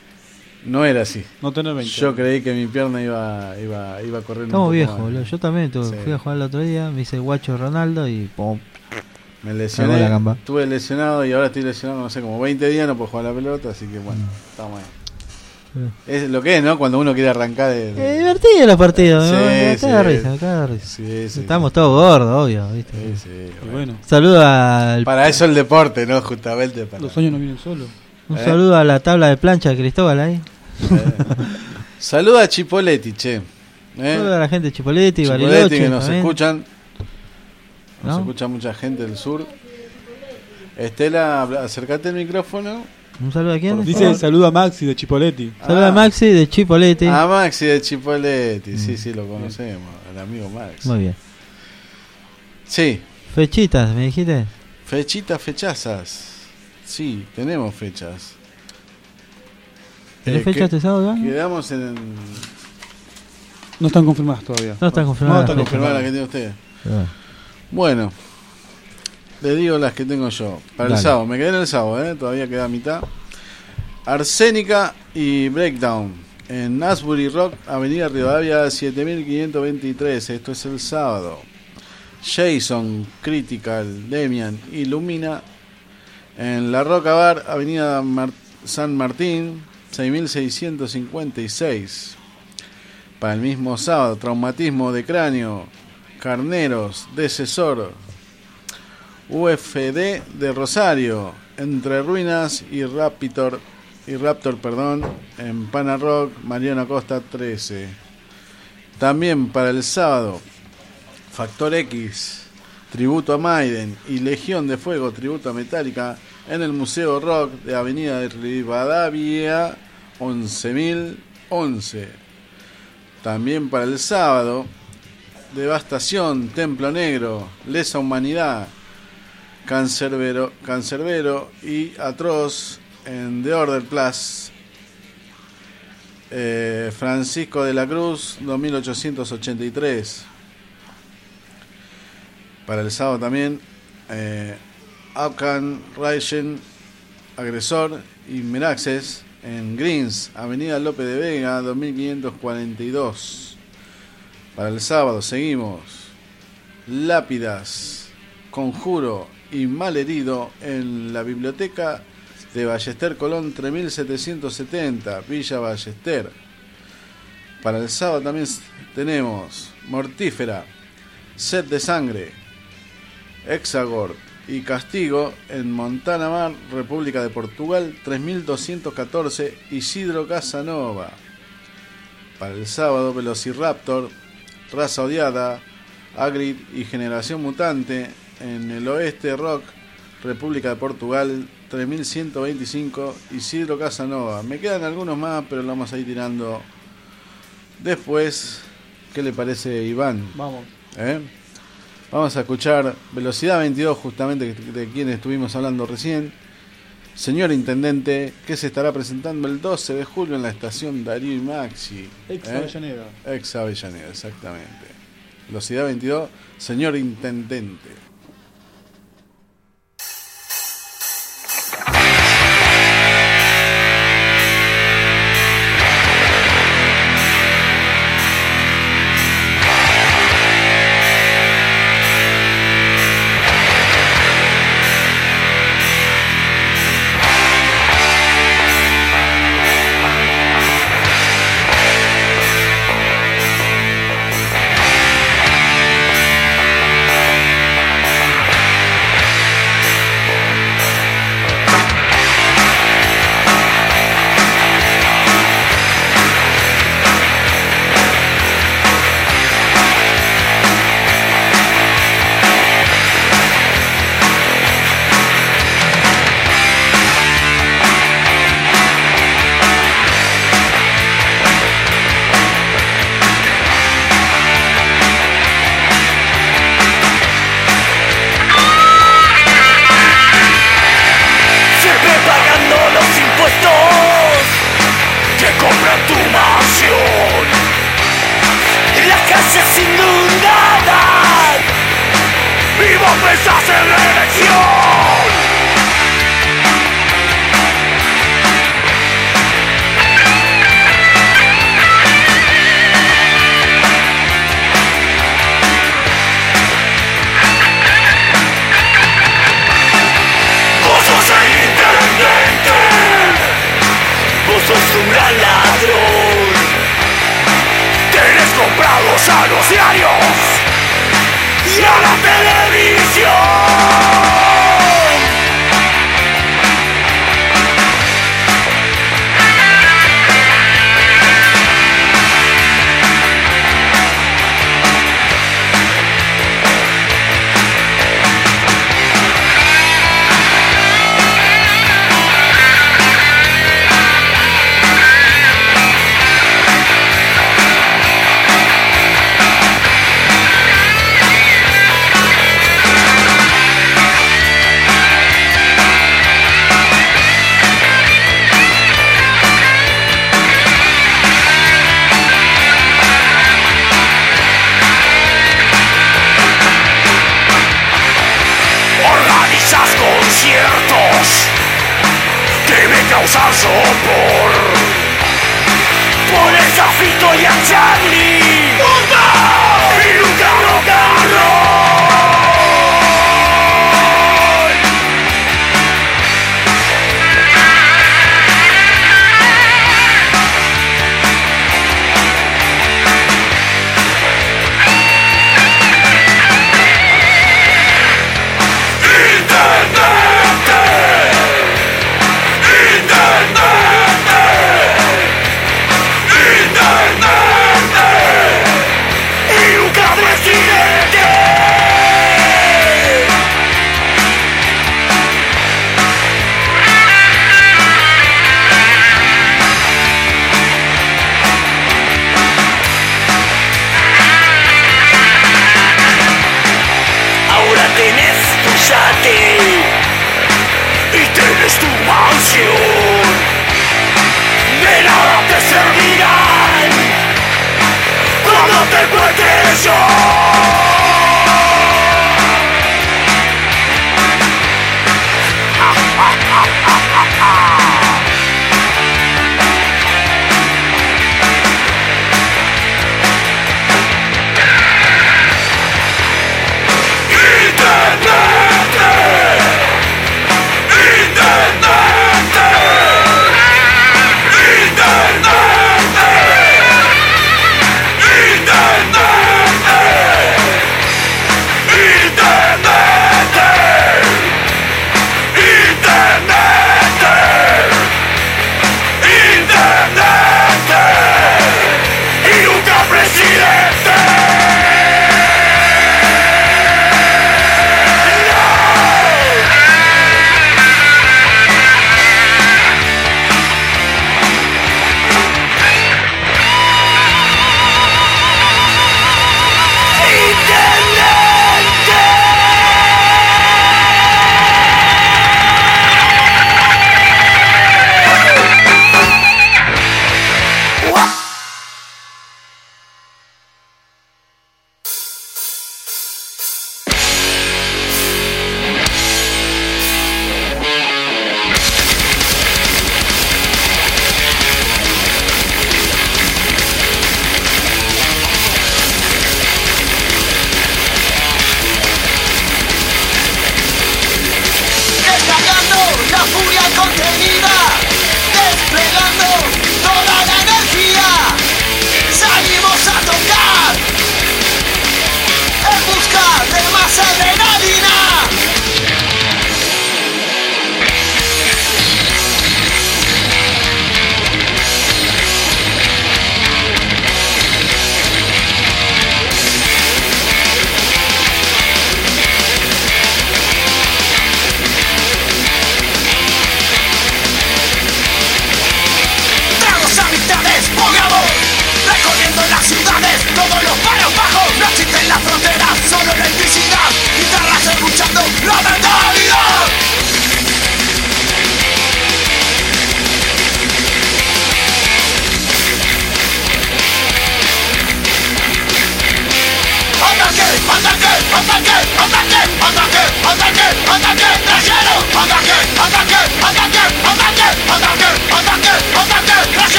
no era así. no tener veinte. Yo creí que mi pierna iba, iba, iba corriendo. un Estamos poco viejos, más. boludo. Yo también tuve- Sí. fui a jugar el otro día, me hice guacho Ronaldo y pum. Me Cagó lesioné, la gamba. estuve lesionado y ahora estoy lesionado, no sé, como veinte días, no puedo jugar a la pelota, así que bueno, Mm. estamos ahí. Es lo que es, ¿no? Cuando uno quiere arrancar de... de- Eh, divertido los partidos, Sí, me, me sí. caga de risa, me caga de risa. Sí, sí, Estamos todos gordos, obvio, ¿viste? sí, sí, Y bueno. bueno, Saludo al Para eso el deporte, ¿no? Justamente para... los sueños no vienen solos. un ¿Eh? saludo a la tabla de plancha de Cristóbal ahí. Eh. Saluda a Chipoletti, che. ¿Eh? Saludo a la gente de Chipoletti, Chipoletti Bariloche, que nos también. escuchan. Nos ¿No? escucha mucha gente del sur. Estela, habla- acércate el micrófono. Un saludo a quién? Dice saluda a Maxi de Chipoletti. Saludo Ah. a Maxi de Chipoletti. A Maxi de Chipoletti, sí, sí, lo conocemos, el amigo Max. Muy bien. Sí, Fechitas, ¿me dijiste? fechitas, fechazas. Sí, tenemos fechas. ¿Tenés Eh, fecha que- este sábado, Iván? Quedamos en... No están confirmadas todavía. No están confirmadas. No ¿Está están las fechas. confirmada la que tiene usted? Bueno. Bueno, le digo las que tengo yo. Para Dale. el sábado, me quedé en el sábado, ¿eh? Todavía queda mitad. Arsénica y Breakdown en Asbury Rock, Avenida Rivadavia siete mil quinientos veintitrés. Esto es el sábado. Jason, Critical, Demian y Lumina en La Roca Bar, Avenida Mar- San Martín seis mil seiscientos cincuenta y seis. Para el mismo sábado, Traumatismo de Cráneo, Carneros, Decesor, U F D de Rosario, Entre Ruinas y Raptor, y Raptor, perdón, en Pana Rock, Mariano Acosta trece. También para el sábado, Factor X, tributo a Maiden, y Legión de Fuego, tributo a Metallica, en el Museo Rock de Avenida de Rivadavia once mil once. También para el sábado, Devastación, Templo Negro, Lesa Humanidad, Cancerbero, Cancerbero y Atroz en The Order Plus, eh, Francisco de la Cruz dos mil ochocientos ochenta y tres. Para el sábado también, eh, Akan Raisen, Agresor y Meraxes en Greens, Avenida Lope de Vega dos mil quinientos cuarenta y dos. Para el sábado seguimos, Lápidas, Conjuro y Malherido en la Biblioteca de Ballester Colón tres mil setecientos setenta, Villa Ballester. Para el sábado también tenemos Mortífera, Sed de Sangre, Hexagord y Castigo en Montana Mar, República de Portugal tres mil doscientos catorce, Isidro Casanova. Para el sábado, Velociraptor, Raza Odiada, Agrid y Generación Mutante en el Oeste Rock, República de Portugal tres mil ciento veinticinco, Isidro Casanova. Me quedan algunos más, pero lo vamos a ir tirando después. ¿Qué le parece, Iván? Vamos. ¿Eh? Vamos a escuchar Velocidad veintidós, justamente de quien estuvimos hablando recién. Señor Intendente, que se estará presentando el doce de julio en la estación Darío y Maxi. Ex ¿eh? Avellaneda. Ex Avellaneda, exactamente. Velocidad veintidós, Señor Intendente. We'll be right back. desiertos debe causar sopor. Pones a Fito y a Charlie y nunca rock and roll. Y tienes tu mansión, de nada te servirán cuando te encuentre yo. Intendente,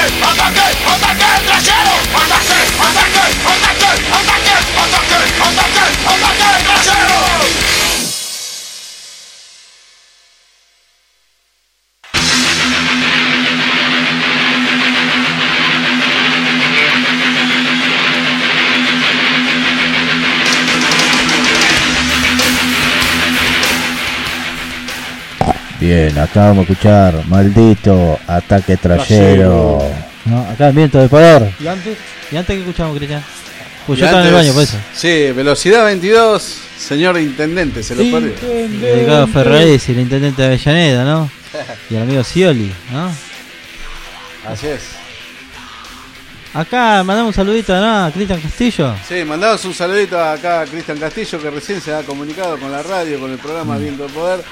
ataque, ataque, trasero. Ataque, ataque, ataque, ataque, ataque, ataque, ataque, trasero. Bien, acá vamos a escuchar Maldito Ataque Trayero. No, acá el viento de poder. ¿Y antes? ¿Y antes qué escuchamos, Cristian? Pues Y yo estaba en el antes- baño, por eso. Sí, velocidad veintidós, señor intendente, se lo perdió. Dedicado a Ferraris, el intendente de Avellaneda, ¿no? Y el amigo Scioli, ¿no? Así es. Acá mandamos un saludito, ¿no? A Cristian Castillo. Sí, mandamos un saludito acá a Cristian Castillo, que recién se ha comunicado con la radio, con el programa Viento de Poder.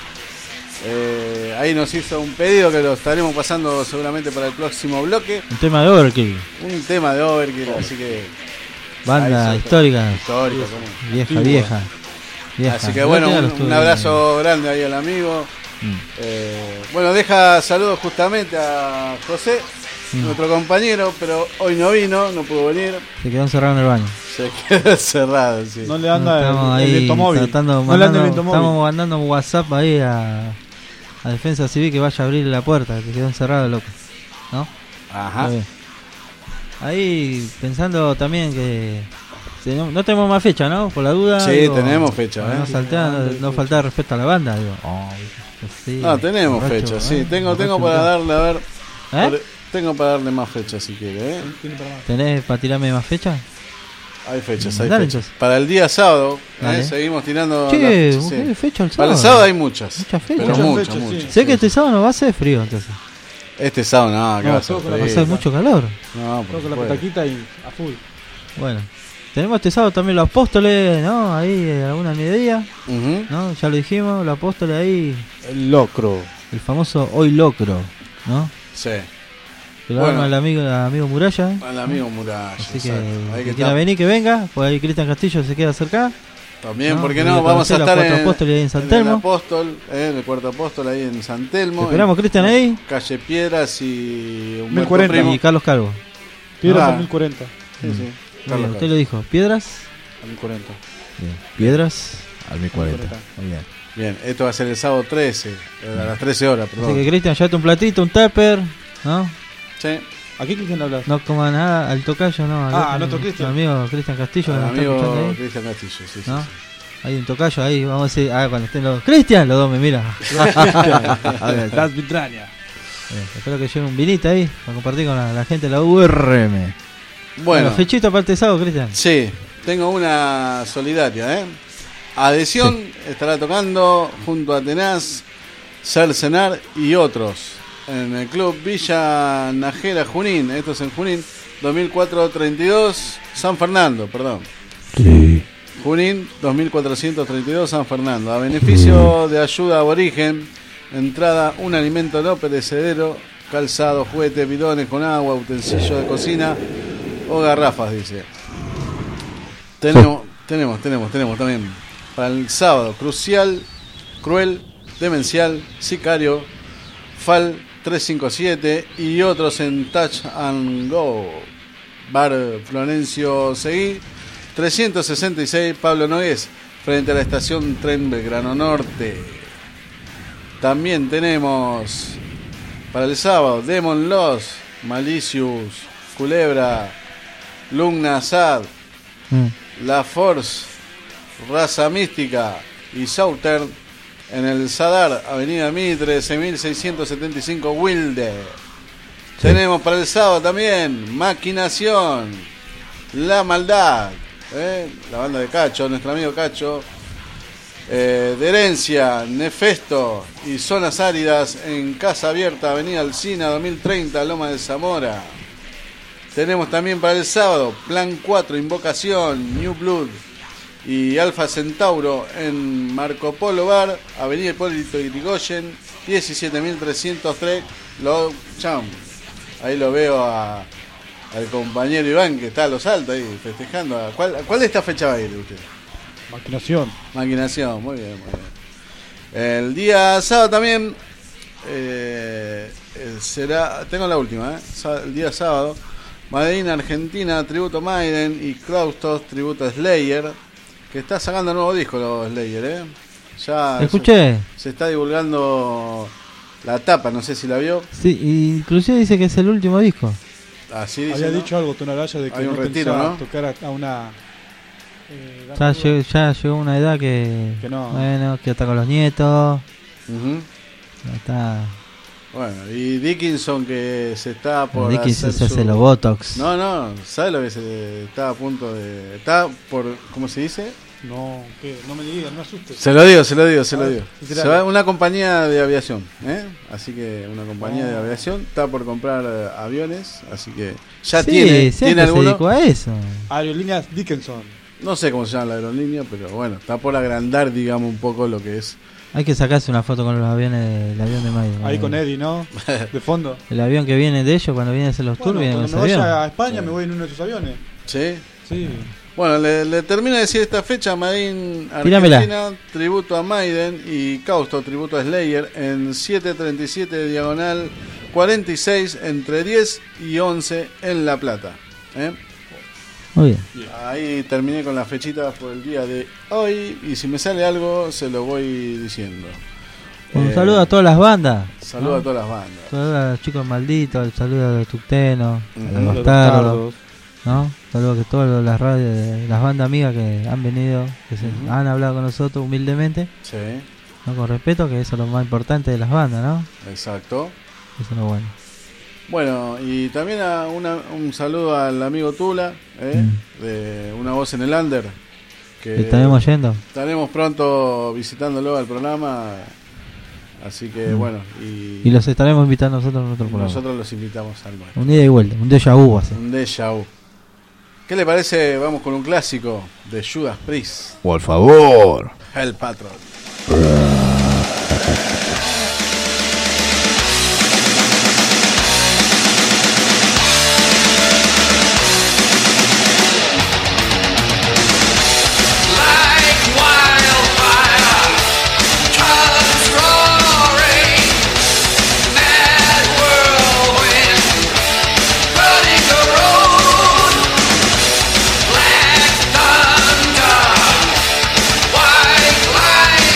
Eh, ahí nos hizo un pedido que lo estaremos pasando seguramente para el próximo bloque. Un tema de Overkill. Un tema de Overkill, así que... Banda ahí histórica. Histórica, como- Vieja, antigua. vieja, vieja. Así que bueno, Yo ya lo un, estuve un abrazo grande ahí al amigo. Mm. Eh, bueno, deja saludos justamente a José, Mm. nuestro compañero, pero hoy no vino, no pudo venir. Se quedó encerrado en el baño. Se quedó cerrado, sí. No le anda Estamos el, el ahí viento móvil. tratando, No le mandando, anda el viento móvil. estamos mandando un WhatsApp ahí a, a Defensa Civil que vaya a abrir la puerta, que quedó encerrado el loco. ¿No? Ajá. Está bien. Ahí pensando también que tenemos- no tenemos más fecha, ¿no? Por la duda. Sí, tenemos fecha, para ¿eh? No, saltear, no, no faltar respeto a la banda. Digo, ay, sí, No, tenemos borracho, fecha, ¿eh? sí. Tengo, tengo Borracho, para ¿no? darle, a ver. ¿Eh? por- Tengo para darle más fechas si quiere, ¿eh? ¿Tenés para tirarme más fecha? Hay fechas, hay Dale, fechas. entonces. Para el día sábado, ¿eh? Dale. Seguimos tirando. Che, las- sí. ¿qué fecha el Para el sábado? sábado hay muchas. Muchas fechas. Pero Muchas muchas, fechas, sí. muchas. Sé que este sábado no va a ser frío, entonces. Este sábado no, ¿qué No, va a ser todo con la Va a frío? ser mucho calor. No, por Creo que la supuesto. petaquita y a full. Bueno, tenemos este sábado también los apóstoles, ¿no? Ahí eh, a una mediodía, Ujú. ¿no? Ya lo dijimos, los apóstoles ahí, El locro. el famoso Hoy Locro, ¿no? Sí. Que lo Bueno. arma el amigo, el amigo Muralla. Al amigo Muralla. Así que exacto. Ahí que que quiera está. venir, que venga, pues ahí Cristian Castillo se queda cerca. También, ¿no? ¿por qué Y no? Vamos a conocer los estar cuatro en, apóstoles ahí en San en Telmo. el apóstol, eh, en el cuarto apóstol ahí en San Telmo. Te esperamos, en- Cristian, ahí. Calle Piedras y Humberto mil cuarenta. Primo. Y Carlos Calvo. Piedras Ah. a mil cuarenta. Sí, sí. Muy bien, Carlos usted Calvo. lo dijo, ¿piedras? A mil cuarenta. Bien. ¿Piedras? Al mil cuarenta. Muy bien. Bien, esto va a ser el sábado trece, eh, a las trece horas, Así perdón. que Cristian, llévate un platito, un tupper, ¿no? Sí. ¿A qué Cristian le hablas? No coma nada, al tocayo, no. al Ah, otro- nuestro Cristian. al amigo Cristian Castillo, que Al nos está escuchando amigo ahí. Cristian Castillo, sí, sí, ¿No? sí. Hay un tocayo ahí, vamos a decir, ah, cuando estén los. ¡Cristian! Los dos me miran. Las Vitrañas. Bien, espero que llegue un vinito ahí para compartir con la, la gente de la U R M. Bueno, fechita aparte de sábado, Cristian. sí, tengo una solidaria, ¿eh? Adhesión estará tocando junto a Tenaz, Cercenar y otros en el club Villa Najera Junín. Esto es en Junín, dos mil cuatrocientos treinta y dos, San Fernando, perdón. Sí. Junín, dos mil cuatrocientos treinta y dos, San Fernando. A beneficio de ayuda aborigen, entrada, un alimento no perecedero, calzado, juguetes, bidones con agua, utensilios de cocina o garrafas, dice. Tenemos, tenemos, tenemos, tenemos también para el sábado, crucial, cruel, demencial, sicario, Fal trescientos cincuenta y siete y otros en Touch and Go. Bar Florencio Seguí, trescientos sesenta y seis, Pablo Nogués, frente a la estación Tren Belgrano Norte. También tenemos para el sábado Demon Loss, Malicious, Culebra, Lugna Sad, Mm. La Force, Raza Mística y Southern en el Sadar, Avenida Mitre, seis mil seiscientos setenta y cinco Wilde. Sí. Tenemos para el sábado también Maquinación, La Maldad, ¿eh? La banda de Cacho, nuestro amigo Cacho, eh, de Herencia, Nefesto y Zonas Áridas en Casa Abierta, Avenida Alsina, dos mil treinta, Loma de Zamora. Tenemos también para el sábado Plan cuatro, Invocación, New Blood y Alfa Centauro en Marco Polo Bar, Avenida Hipólito Yrigoyen, diecisiete mil trescientos tres, Low Cham. Ahí lo veo a, al compañero Iván que está a los altos ahí festejando. ¿Cuál, ¿Cuál de esta fecha va a ir usted? Maquinación. Maquinación, muy bien, muy bien. El día sábado también, eh, será, tengo la última, ¿eh? El día sábado, Made in Argentina, tributo Maiden, y Klaustos, tributo Slayer, que está sacando un nuevo disco los Slayer, ¿eh? Ya escuché. Se, se está divulgando la tapa, no sé si la vio. Sí, inclusive dice que es el último disco. Así dice, había ¿no? dicho algo Tonaraya de que hay un no retiro, ¿no? tocar a, a una eh, ya, llegó, ya llegó una edad que, que no. Bueno, que está con los nietos. Uh-huh. Ya está. Bueno, y Dickinson que se está por Dickinson hacer se hace su... los Botox. No, no, ¿sabes lo que se está a punto de... Está por, ¿cómo se dice? No, ¿qué? No me digas, no me asustes. Se lo digo, se lo digo, se A lo ver, digo. literal. Se va una compañía de aviación, ¿eh? Así que una compañía Oh. de aviación está por comprar eh, aviones, así que ya Sí, tiene, siempre tiene se alguno. dedicó a eso. Aerolíneas Dickinson. No sé cómo se llama la aerolínea, pero bueno, está por agrandar, digamos, un poco lo que es. Hay que sacarse una foto con los aviones, el avión de Maiden. Ahí eh. con Eddie, ¿no? De fondo. El avión que viene de ellos cuando vienen a hacer los tours Bueno, viene con cuando ese me avión. vaya a España Sí. me voy en uno de sus aviones. ¿Sí? Sí. Bueno, le, le termino de decir esta fecha, Maiden Tíramela. Argentina, tributo a Maiden, y Causto, tributo a Slayer, en siete treinta y siete diagonal cuarenta y seis, entre diez y once en La Plata. ¿eh? Muy bien. Ahí terminé con las fechitas por el día de hoy, y si me sale algo se lo voy diciendo. Un Eh, saludo a todas las bandas. Saludo ¿no? a todas las bandas. Saludo a los chicos malditos, el saludo a los tuctenos, Ujú. a los Los bastardos, bastardos. ¿no? Saludo a que todas las radios, las bandas amigas que han venido, que se Ujú. han hablado con nosotros humildemente, Sí, ¿no? Con respeto, que eso es lo más importante de las bandas, ¿no? exacto. Eso es lo bueno. Bueno, y también a una, un saludo al amigo Tula, ¿eh? Mm. de Una Voz en el Under, que Estaremos yendo. estaremos pronto visitándolo al programa, así que Mm. bueno, y, Y los estaremos invitando nosotros a nuestro programa. nosotros los invitamos al mar. Un ida y vuelta, un déjà vu va a ser. Un déjà vu. ¿Qué le parece? Vamos con un clásico de Judas Priest, Por favor. Hell Patrol. White light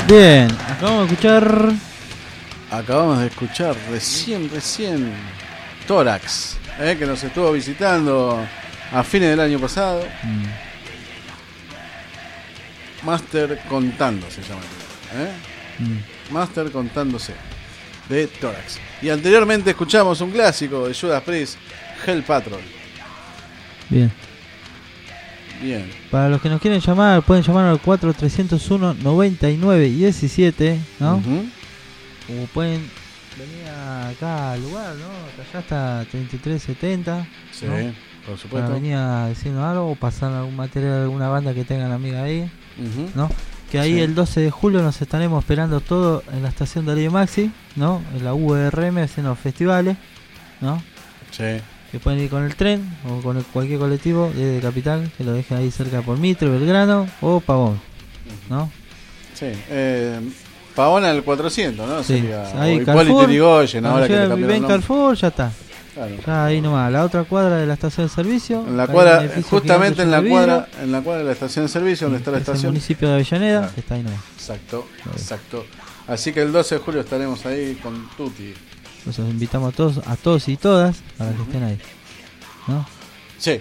Bien, acabamos de escuchar. Acabamos de escuchar recién, recién Tórax, eh, que nos estuvo visitando a fines del año pasado. Mm. Master Contando se llama. ¿eh? Mm. Master Contándose de Tórax. Y anteriormente escuchamos un clásico de Judas Priest, Hell Patrol. Bien. Bien. Para los que nos quieren llamar, pueden llamar al cuatro tres cero uno noventa y nueve diecisiete, ¿no? Uh-huh. O pueden venir acá al lugar, ¿no? Allá está treinta y tres setenta. Sí, ¿no? por supuesto. Para venir a decirnos algo o pasar algún material de alguna banda que tengan amiga ahí, Uh-huh. ¿no? Que ahí Sí. el doce de julio nos estaremos esperando todo en la estación Darío Maxi, ¿no? En la U R M haciendo los festivales, ¿no? Sí. Que pueden ir con el tren o con el- cualquier colectivo desde Capital, que lo dejen ahí cerca por Mitre, Belgrano o Pavón, ¿no? Sí. Eh, Pavón al cuatrocientos, ¿no? Sí, Sería, ahí o Hipólito Carrefour, Yrigoyen, cuando ahora que le llega cambiaron el ven nombre. Carrefour, ya está. Claro. Ya ahí nomás, la otra cuadra de la estación de servicio. En la hay un cuadra, edificio justamente en la gigante lleno de cuadra, vidrio, en la cuadra de la estación de servicio, donde está la es el estación. municipio de Avellaneda, Claro. que está ahí nomás. Exacto, exacto. Así que el doce de julio estaremos ahí con Tuti. Entonces invitamos a todos, a todos y todas para que estén ahí, ¿no? Sí.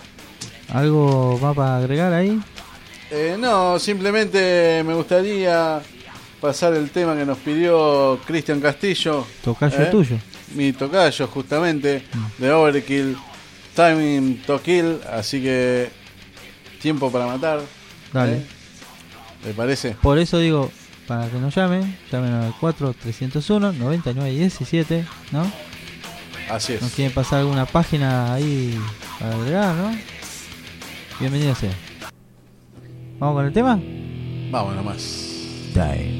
¿Algo va para agregar ahí? Eh, no, simplemente me gustaría pasar el tema que nos pidió Cristian Castillo. Tocayo ¿eh? tuyo. Mi tocayo, justamente, de Overkill, Time to Kill, así que tiempo para matar. Dale. ¿eh? ¿Le parece? Por eso digo, para que nos llamen, llamen al cuatro tres cero uno noventa y nueve diecisiete, ¿no? Así es. ¿Nos quieren pasar alguna página ahí para agregar, no? Bienvenido sea. ¿Vamos con el tema? Vamos nomás. Dale.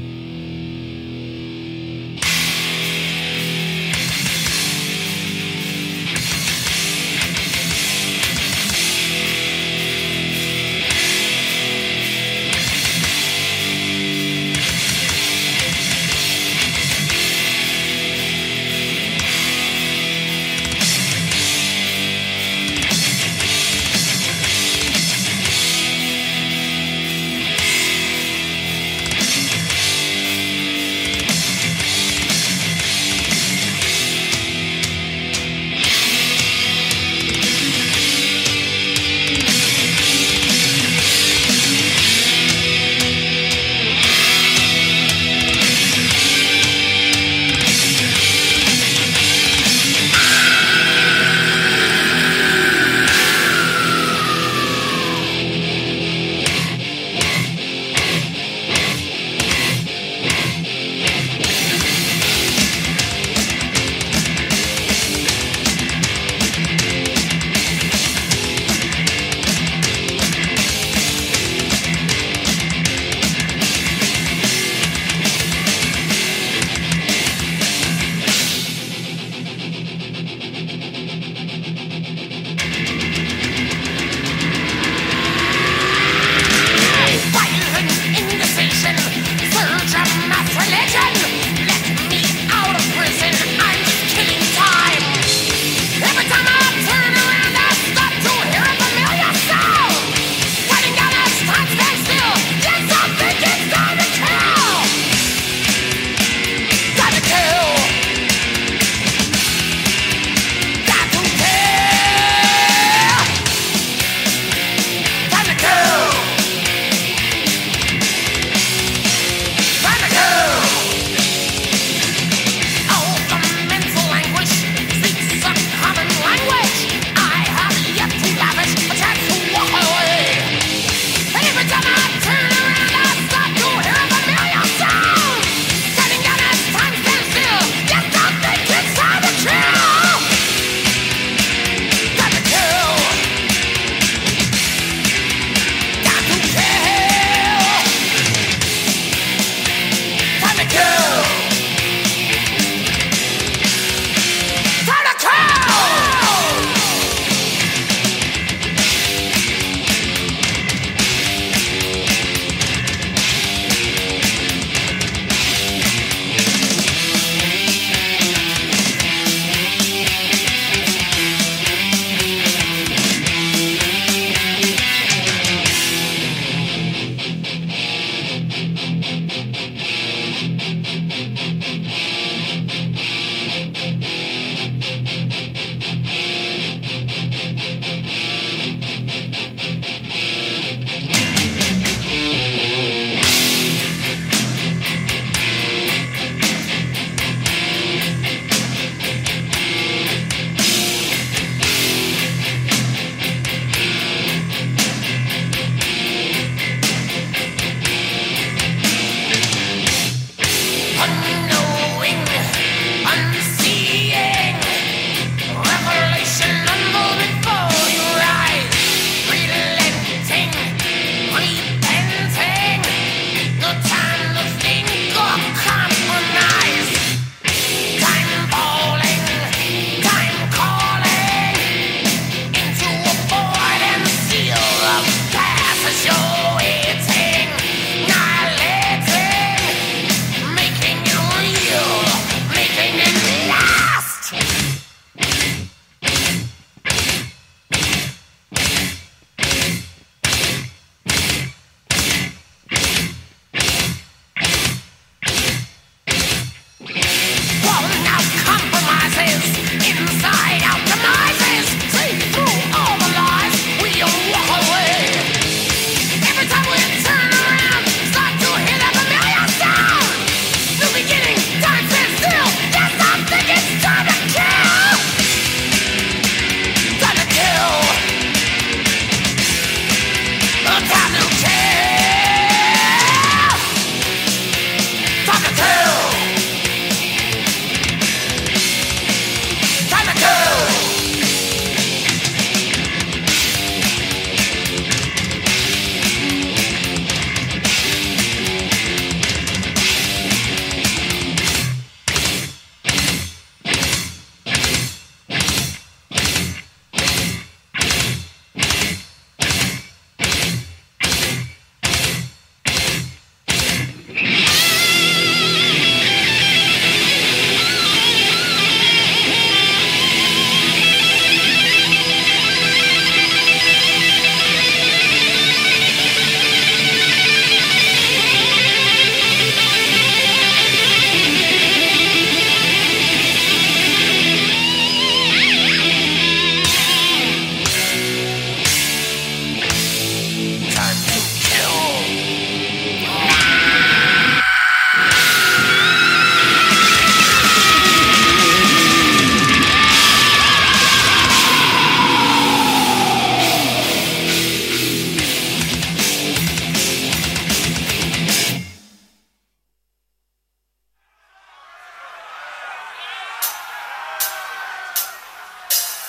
Thank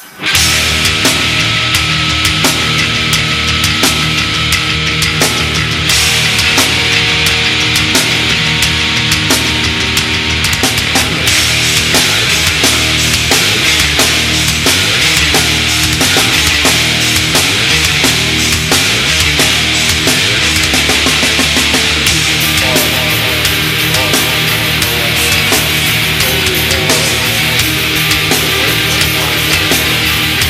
Thank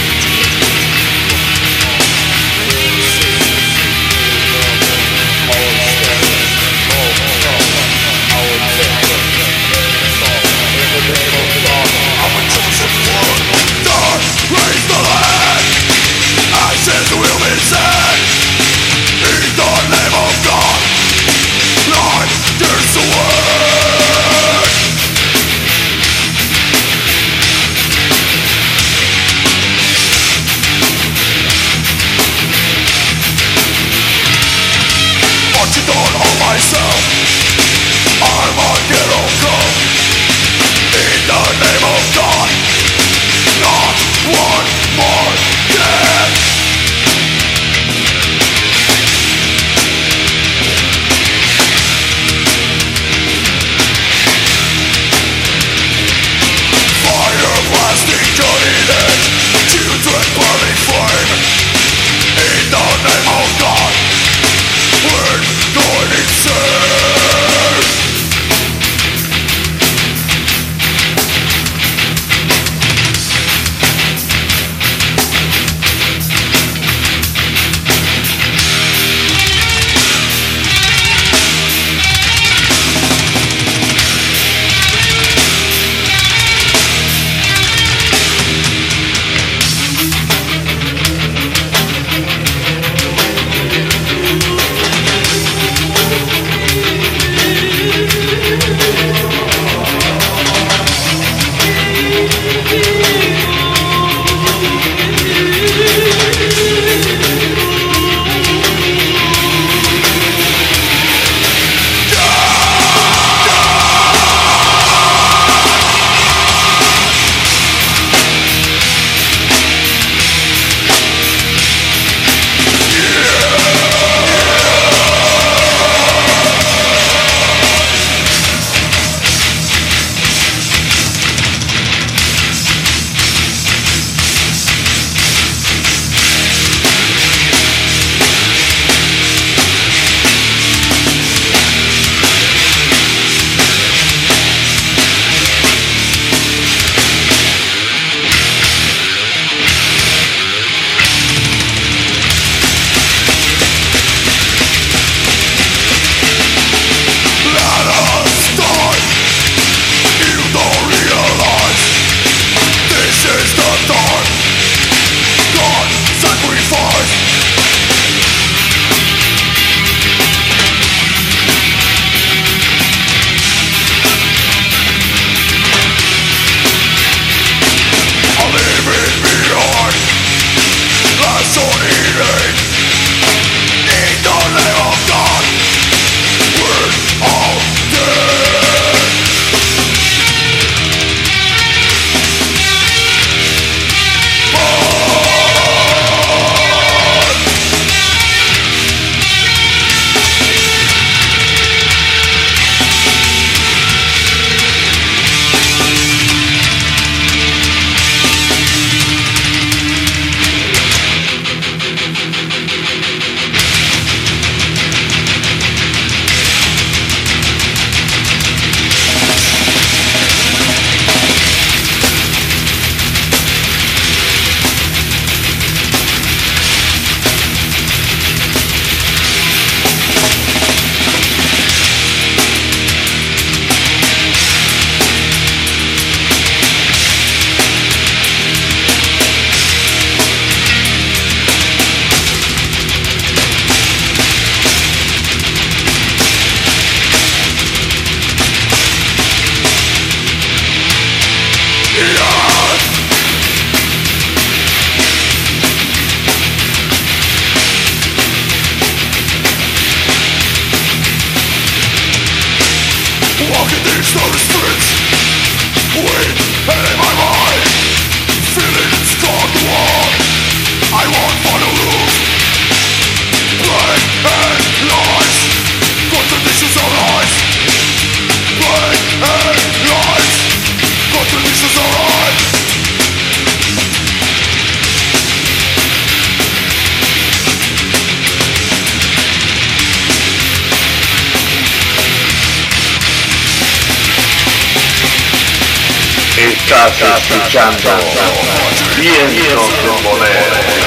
Estás escuchando Vientos de Poder.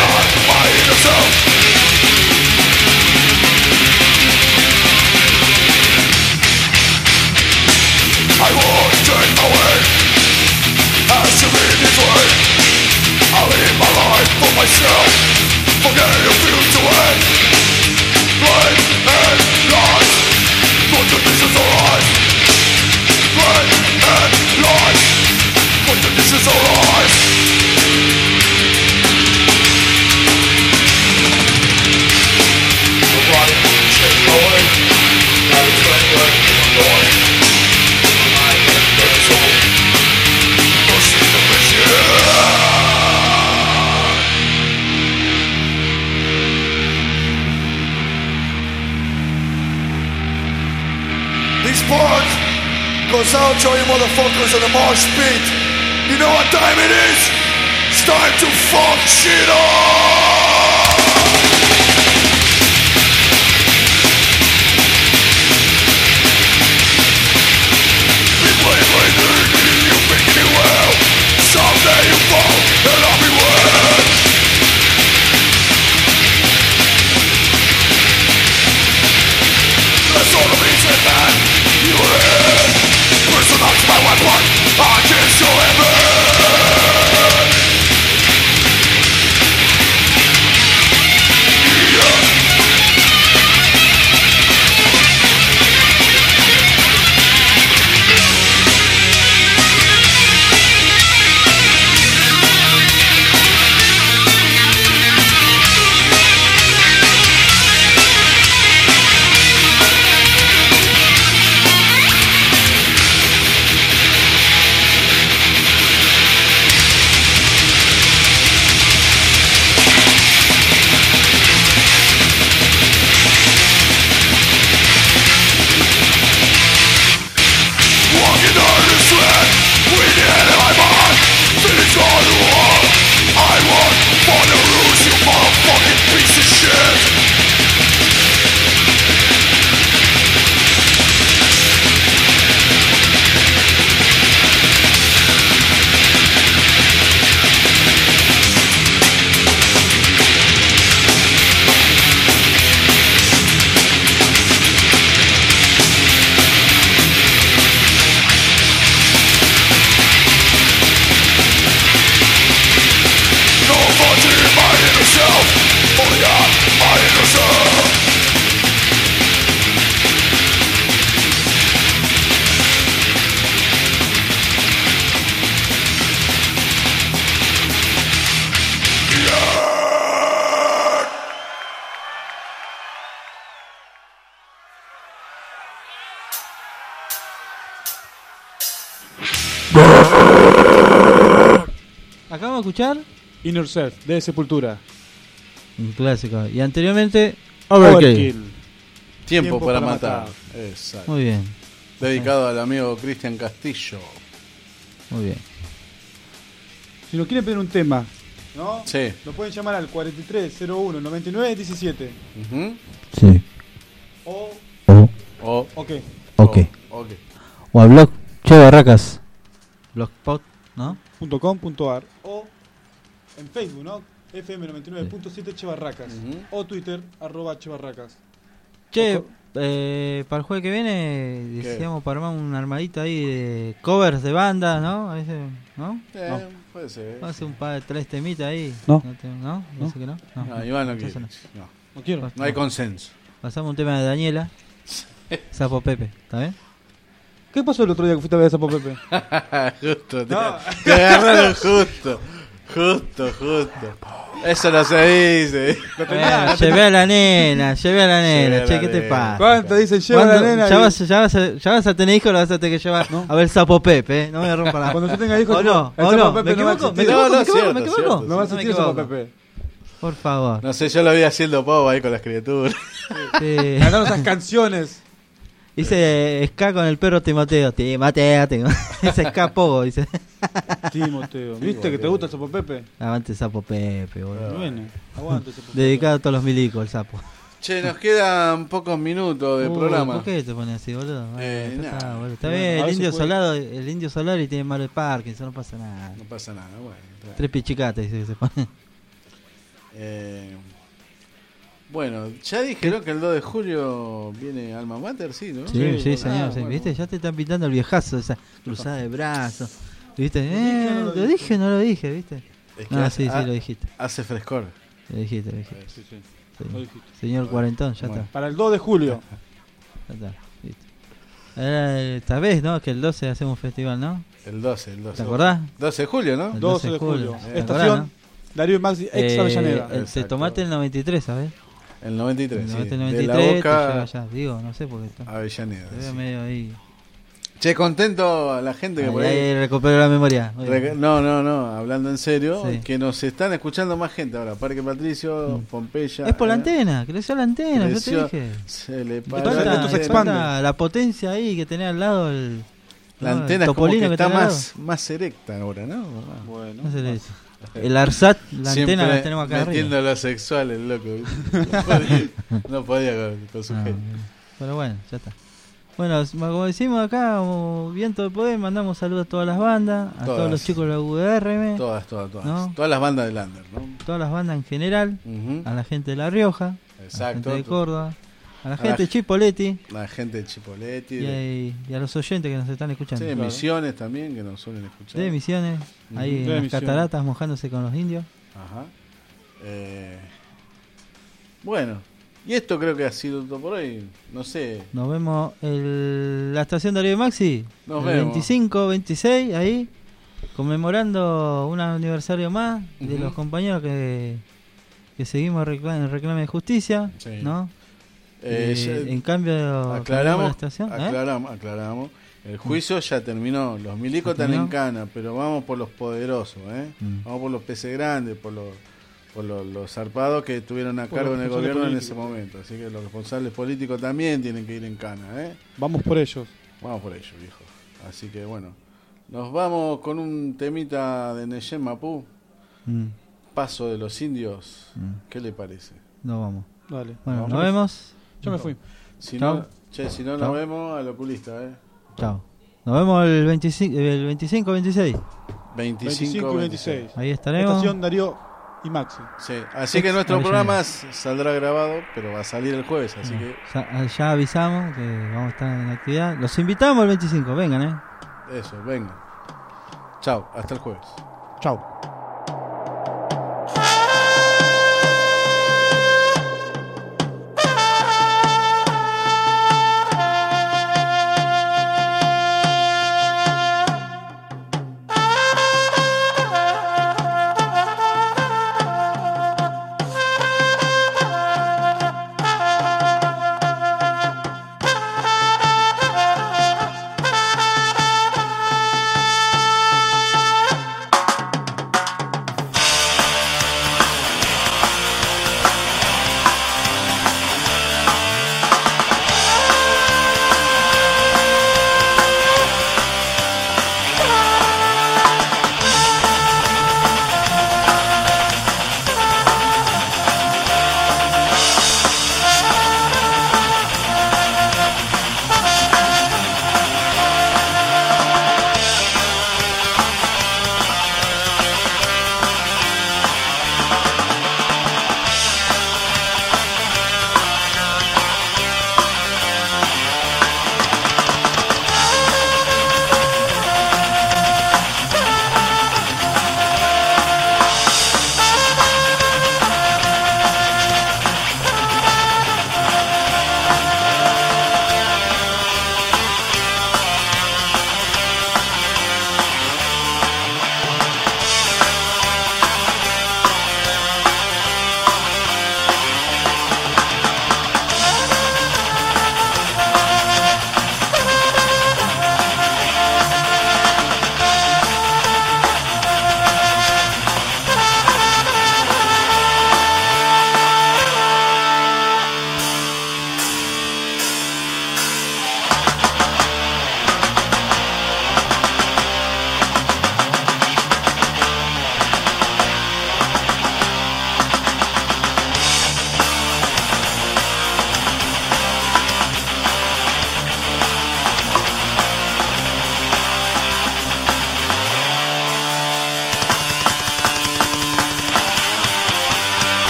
I won't take my way as you lead this way. I live my life for myself, forget your future way. Blame and lies, contradictions arise. Blame and lies, contradictions arise. Nobody will take my way, now it's going where I'm going. This part goes out to all you motherfuckers on the marsh pit. You know what time it is? It's time to fuck shit up! We play, play, dirty, you thinking it well. Someday you fall, and I'll be well. That's all the reason, man. You were in. Personalized my weapon. I can show heaven. Yeah. Acabamos de escuchar Inner Self de Sepultura. un clásico. Y anteriormente Overkill. Tiempo, Tiempo para, para matar. matar. Exacto. Muy bien, Dedicado al amigo Cristian Castillo. muy bien. Si nos quieren pedir un tema, ¿no? Sí. Nos pueden llamar al cuarenta y tres cero uno noventa y nueve diecisiete. Ujú. Sí. O. O, O, Ok. ok. o- ok. O al blog Che Barracas. Blogspot, ¿no? Punto com punto ar. O en Facebook, ¿no? F M noventa y nueve punto siete Chebarracas. Ujú. O Twitter, arroba Chebarracas. Che, Ojo. eh, para el jueves que viene decíamos para armar una armadita ahí de covers de bandas, ¿no? A veces, ¿no? Eh, No. Puede ser. Vamos a hacer un par de tres temitas ahí. No. ¿No? te- ¿No? No. Dice que no. No, No, Iván no quiere. Entonces no. No. No quiero. No hay consenso. Pasamos un tema de Daniela. Sapo Pepe, ¿está bien? ¿Qué pasó el otro día que fuiste a ver a Sapo Pepe? Justo, te, No. te agarraron justo. Justo, justo. Eso no se dice. Lo tenía, Eh, llevé a la nena, llevé a la nena. Llevé a Che, la ¿qué te nena. pasa? ¿Cuánto dicen lleva la ¿Cuándo? nena? Ya y- vas, ya, vas a, ya vas a tener hijos, lo vas a tener que llevar No. a ver Sapo Pepe, ¿eh? No me rompa la... Cuando yo tenga hijos, ¿O no? el ¿O Sapo no? Pepe ¿Me no va a equivoco? ¿Me existir. equivoco? No, no, ¿Me equivoco? cierto, ¿Me equivoco? cierto. No va a me existir Sapo equivoco. Pepe. Por favor. No sé, yo lo vi haciendo pavo ahí con las criaturas. Sí. Cantaron esas canciones. Dice ska con el perro Timoteo. Timoteo, Timoteo. Dice ska pogo, dice. Timoteo. ¿Viste que te gusta el Sapo Pepe? Avante Sapo Pepe, boludo. Bueno, aguante Sapo Pepe. Dedicado a todos los milicos, el sapo. Che, nos quedan pocos minutos de Uy, programa. ¿Por qué te pones así, boludo? Eh, Bueno, nah. está, boludo. Está Bueno, bien, a el ver indio, si puede- solado, el indio solar y tiene mal de Parkinson, no pasa nada. No pasa nada, bueno. está Tres pichicatas dice que se pone. Eh, bueno, ya dijeron que el dos de julio viene Alma Mater, sí, ¿no? Sí, sí, señor, Ah, sí, bueno. ¿viste? Ya te están pintando el viejazo, esa cruzada de brazos. ¿Viste? Eh, no lo lo dije, no lo dije, ¿viste? Es que No, hace- sí, sí, ah, lo dijiste. Hace frescor. Lo dijiste, lo dijiste. Sí, sí. Sí. Lo dijiste. Señor Cuarentón, ya Bueno. está. Para el dos de julio. Ya está, listo. Eh, Esta vez, ¿no? Que el doce hacemos un festival, ¿no? El doce, el doce. ¿Te acordás? doce de julio, ¿no? El doce de julio. ¿Te Estación acordás, no? Darío y Maxi, ex Eh, Avellaneda. el- te Exacto. tomaste el noventa y tres, ¿sabes? El noventa y tres, El sí. noventa y De noventa y la tres, te Boca lleva allá. Digo, no sé por qué está. Avellaneda. Te veo sí. medio ahí. Che, contento a la gente que Ahí, por ahí... ahí recupero la memoria. Muy Reca- bien. No, no, no, hablando en serio, Sí. que nos están escuchando más gente ahora. Parque Patricio, Pompeya. Es por la eh, antena, creció la antena, creció- yo te dije. Se le Entonces, paró Falta, la esto se antena. expande. falta la potencia ahí que tenés al lado el, La ¿no? antena el es como que topolino está tenés al más, más erecta ahora, ¿no? Bueno. lado. No se le dice. El ARSAT, la Siempre antena la tenemos acá metiendo arriba. lo sexual, el loco. No podía, no podía con, con su Ah, gente. pero bueno, ya está. Bueno, como decimos acá, como Viento de Poder, mandamos saludos a todas las bandas, a Todas. todos los chicos de la U D R M, Todas, todas, todas. ¿no? Todas las bandas de Lander, ¿no? todas las bandas en general, Ujú. a la gente de La Rioja, a la Exacto. gente de Córdoba, a la A gente la- de Chipoletti La gente de Chipoletti. y, de, a- y a los oyentes que nos están escuchando. sí, de Claro. Misiones también, que nos suelen escuchar. De Misiones, ahí Ujú. en De las Misiones. cataratas mojándose con los indios. Ajá. Eh, bueno, y esto creo que ha sido todo por hoy. No sé. Nos vemos en la estación de Darío y Maxi, Nos el vemos. veinticinco, veintiséis, ahí, conmemorando un aniversario más de Ujú. los compañeros que, que seguimos recla- en reclame de justicia, Sí. ¿no? Eh, Eh, ya- en cambio, cambiamos la aclaramos, estación, ¿eh? aclaramos, aclaramos. El juicio ya terminó. Los milicos ¿Ya están en terminó? cana, pero vamos por los poderosos, ¿eh? Mm. Vamos por los peces grandes, por los por los, los zarpados que estuvieron a Por cargo los en el responsables gobierno en ese políticos. momento. Así que los responsables políticos también tienen que ir en cana, ¿eh? Vamos por ellos. Vamos por ello, viejo. Así que bueno, nos vamos con un temita de Neyen Mapú, Mm, Paso de los Indios. mm. ¿Qué le parece? No vamos. Dale. Bueno, Vamos. nos vemos. Yo me fui. Si Chao. no, che, si no Chao. nos vemos al oculista, ¿eh? Chao. Nos vemos el veinticinco, el veinticinco, veintiséis. veinticinco, veinticinco y veintiséis. Ahí estaremos. Estación Darío y Maxi. Sí, así que nuestro Avellaneda. programa s- saldrá grabado, pero va a salir el jueves, así que Ya, ya avisamos que vamos a estar en actividad. Los invitamos el veinticinco, vengan, ¿eh? eso, venga. Chao, hasta el jueves. Chau.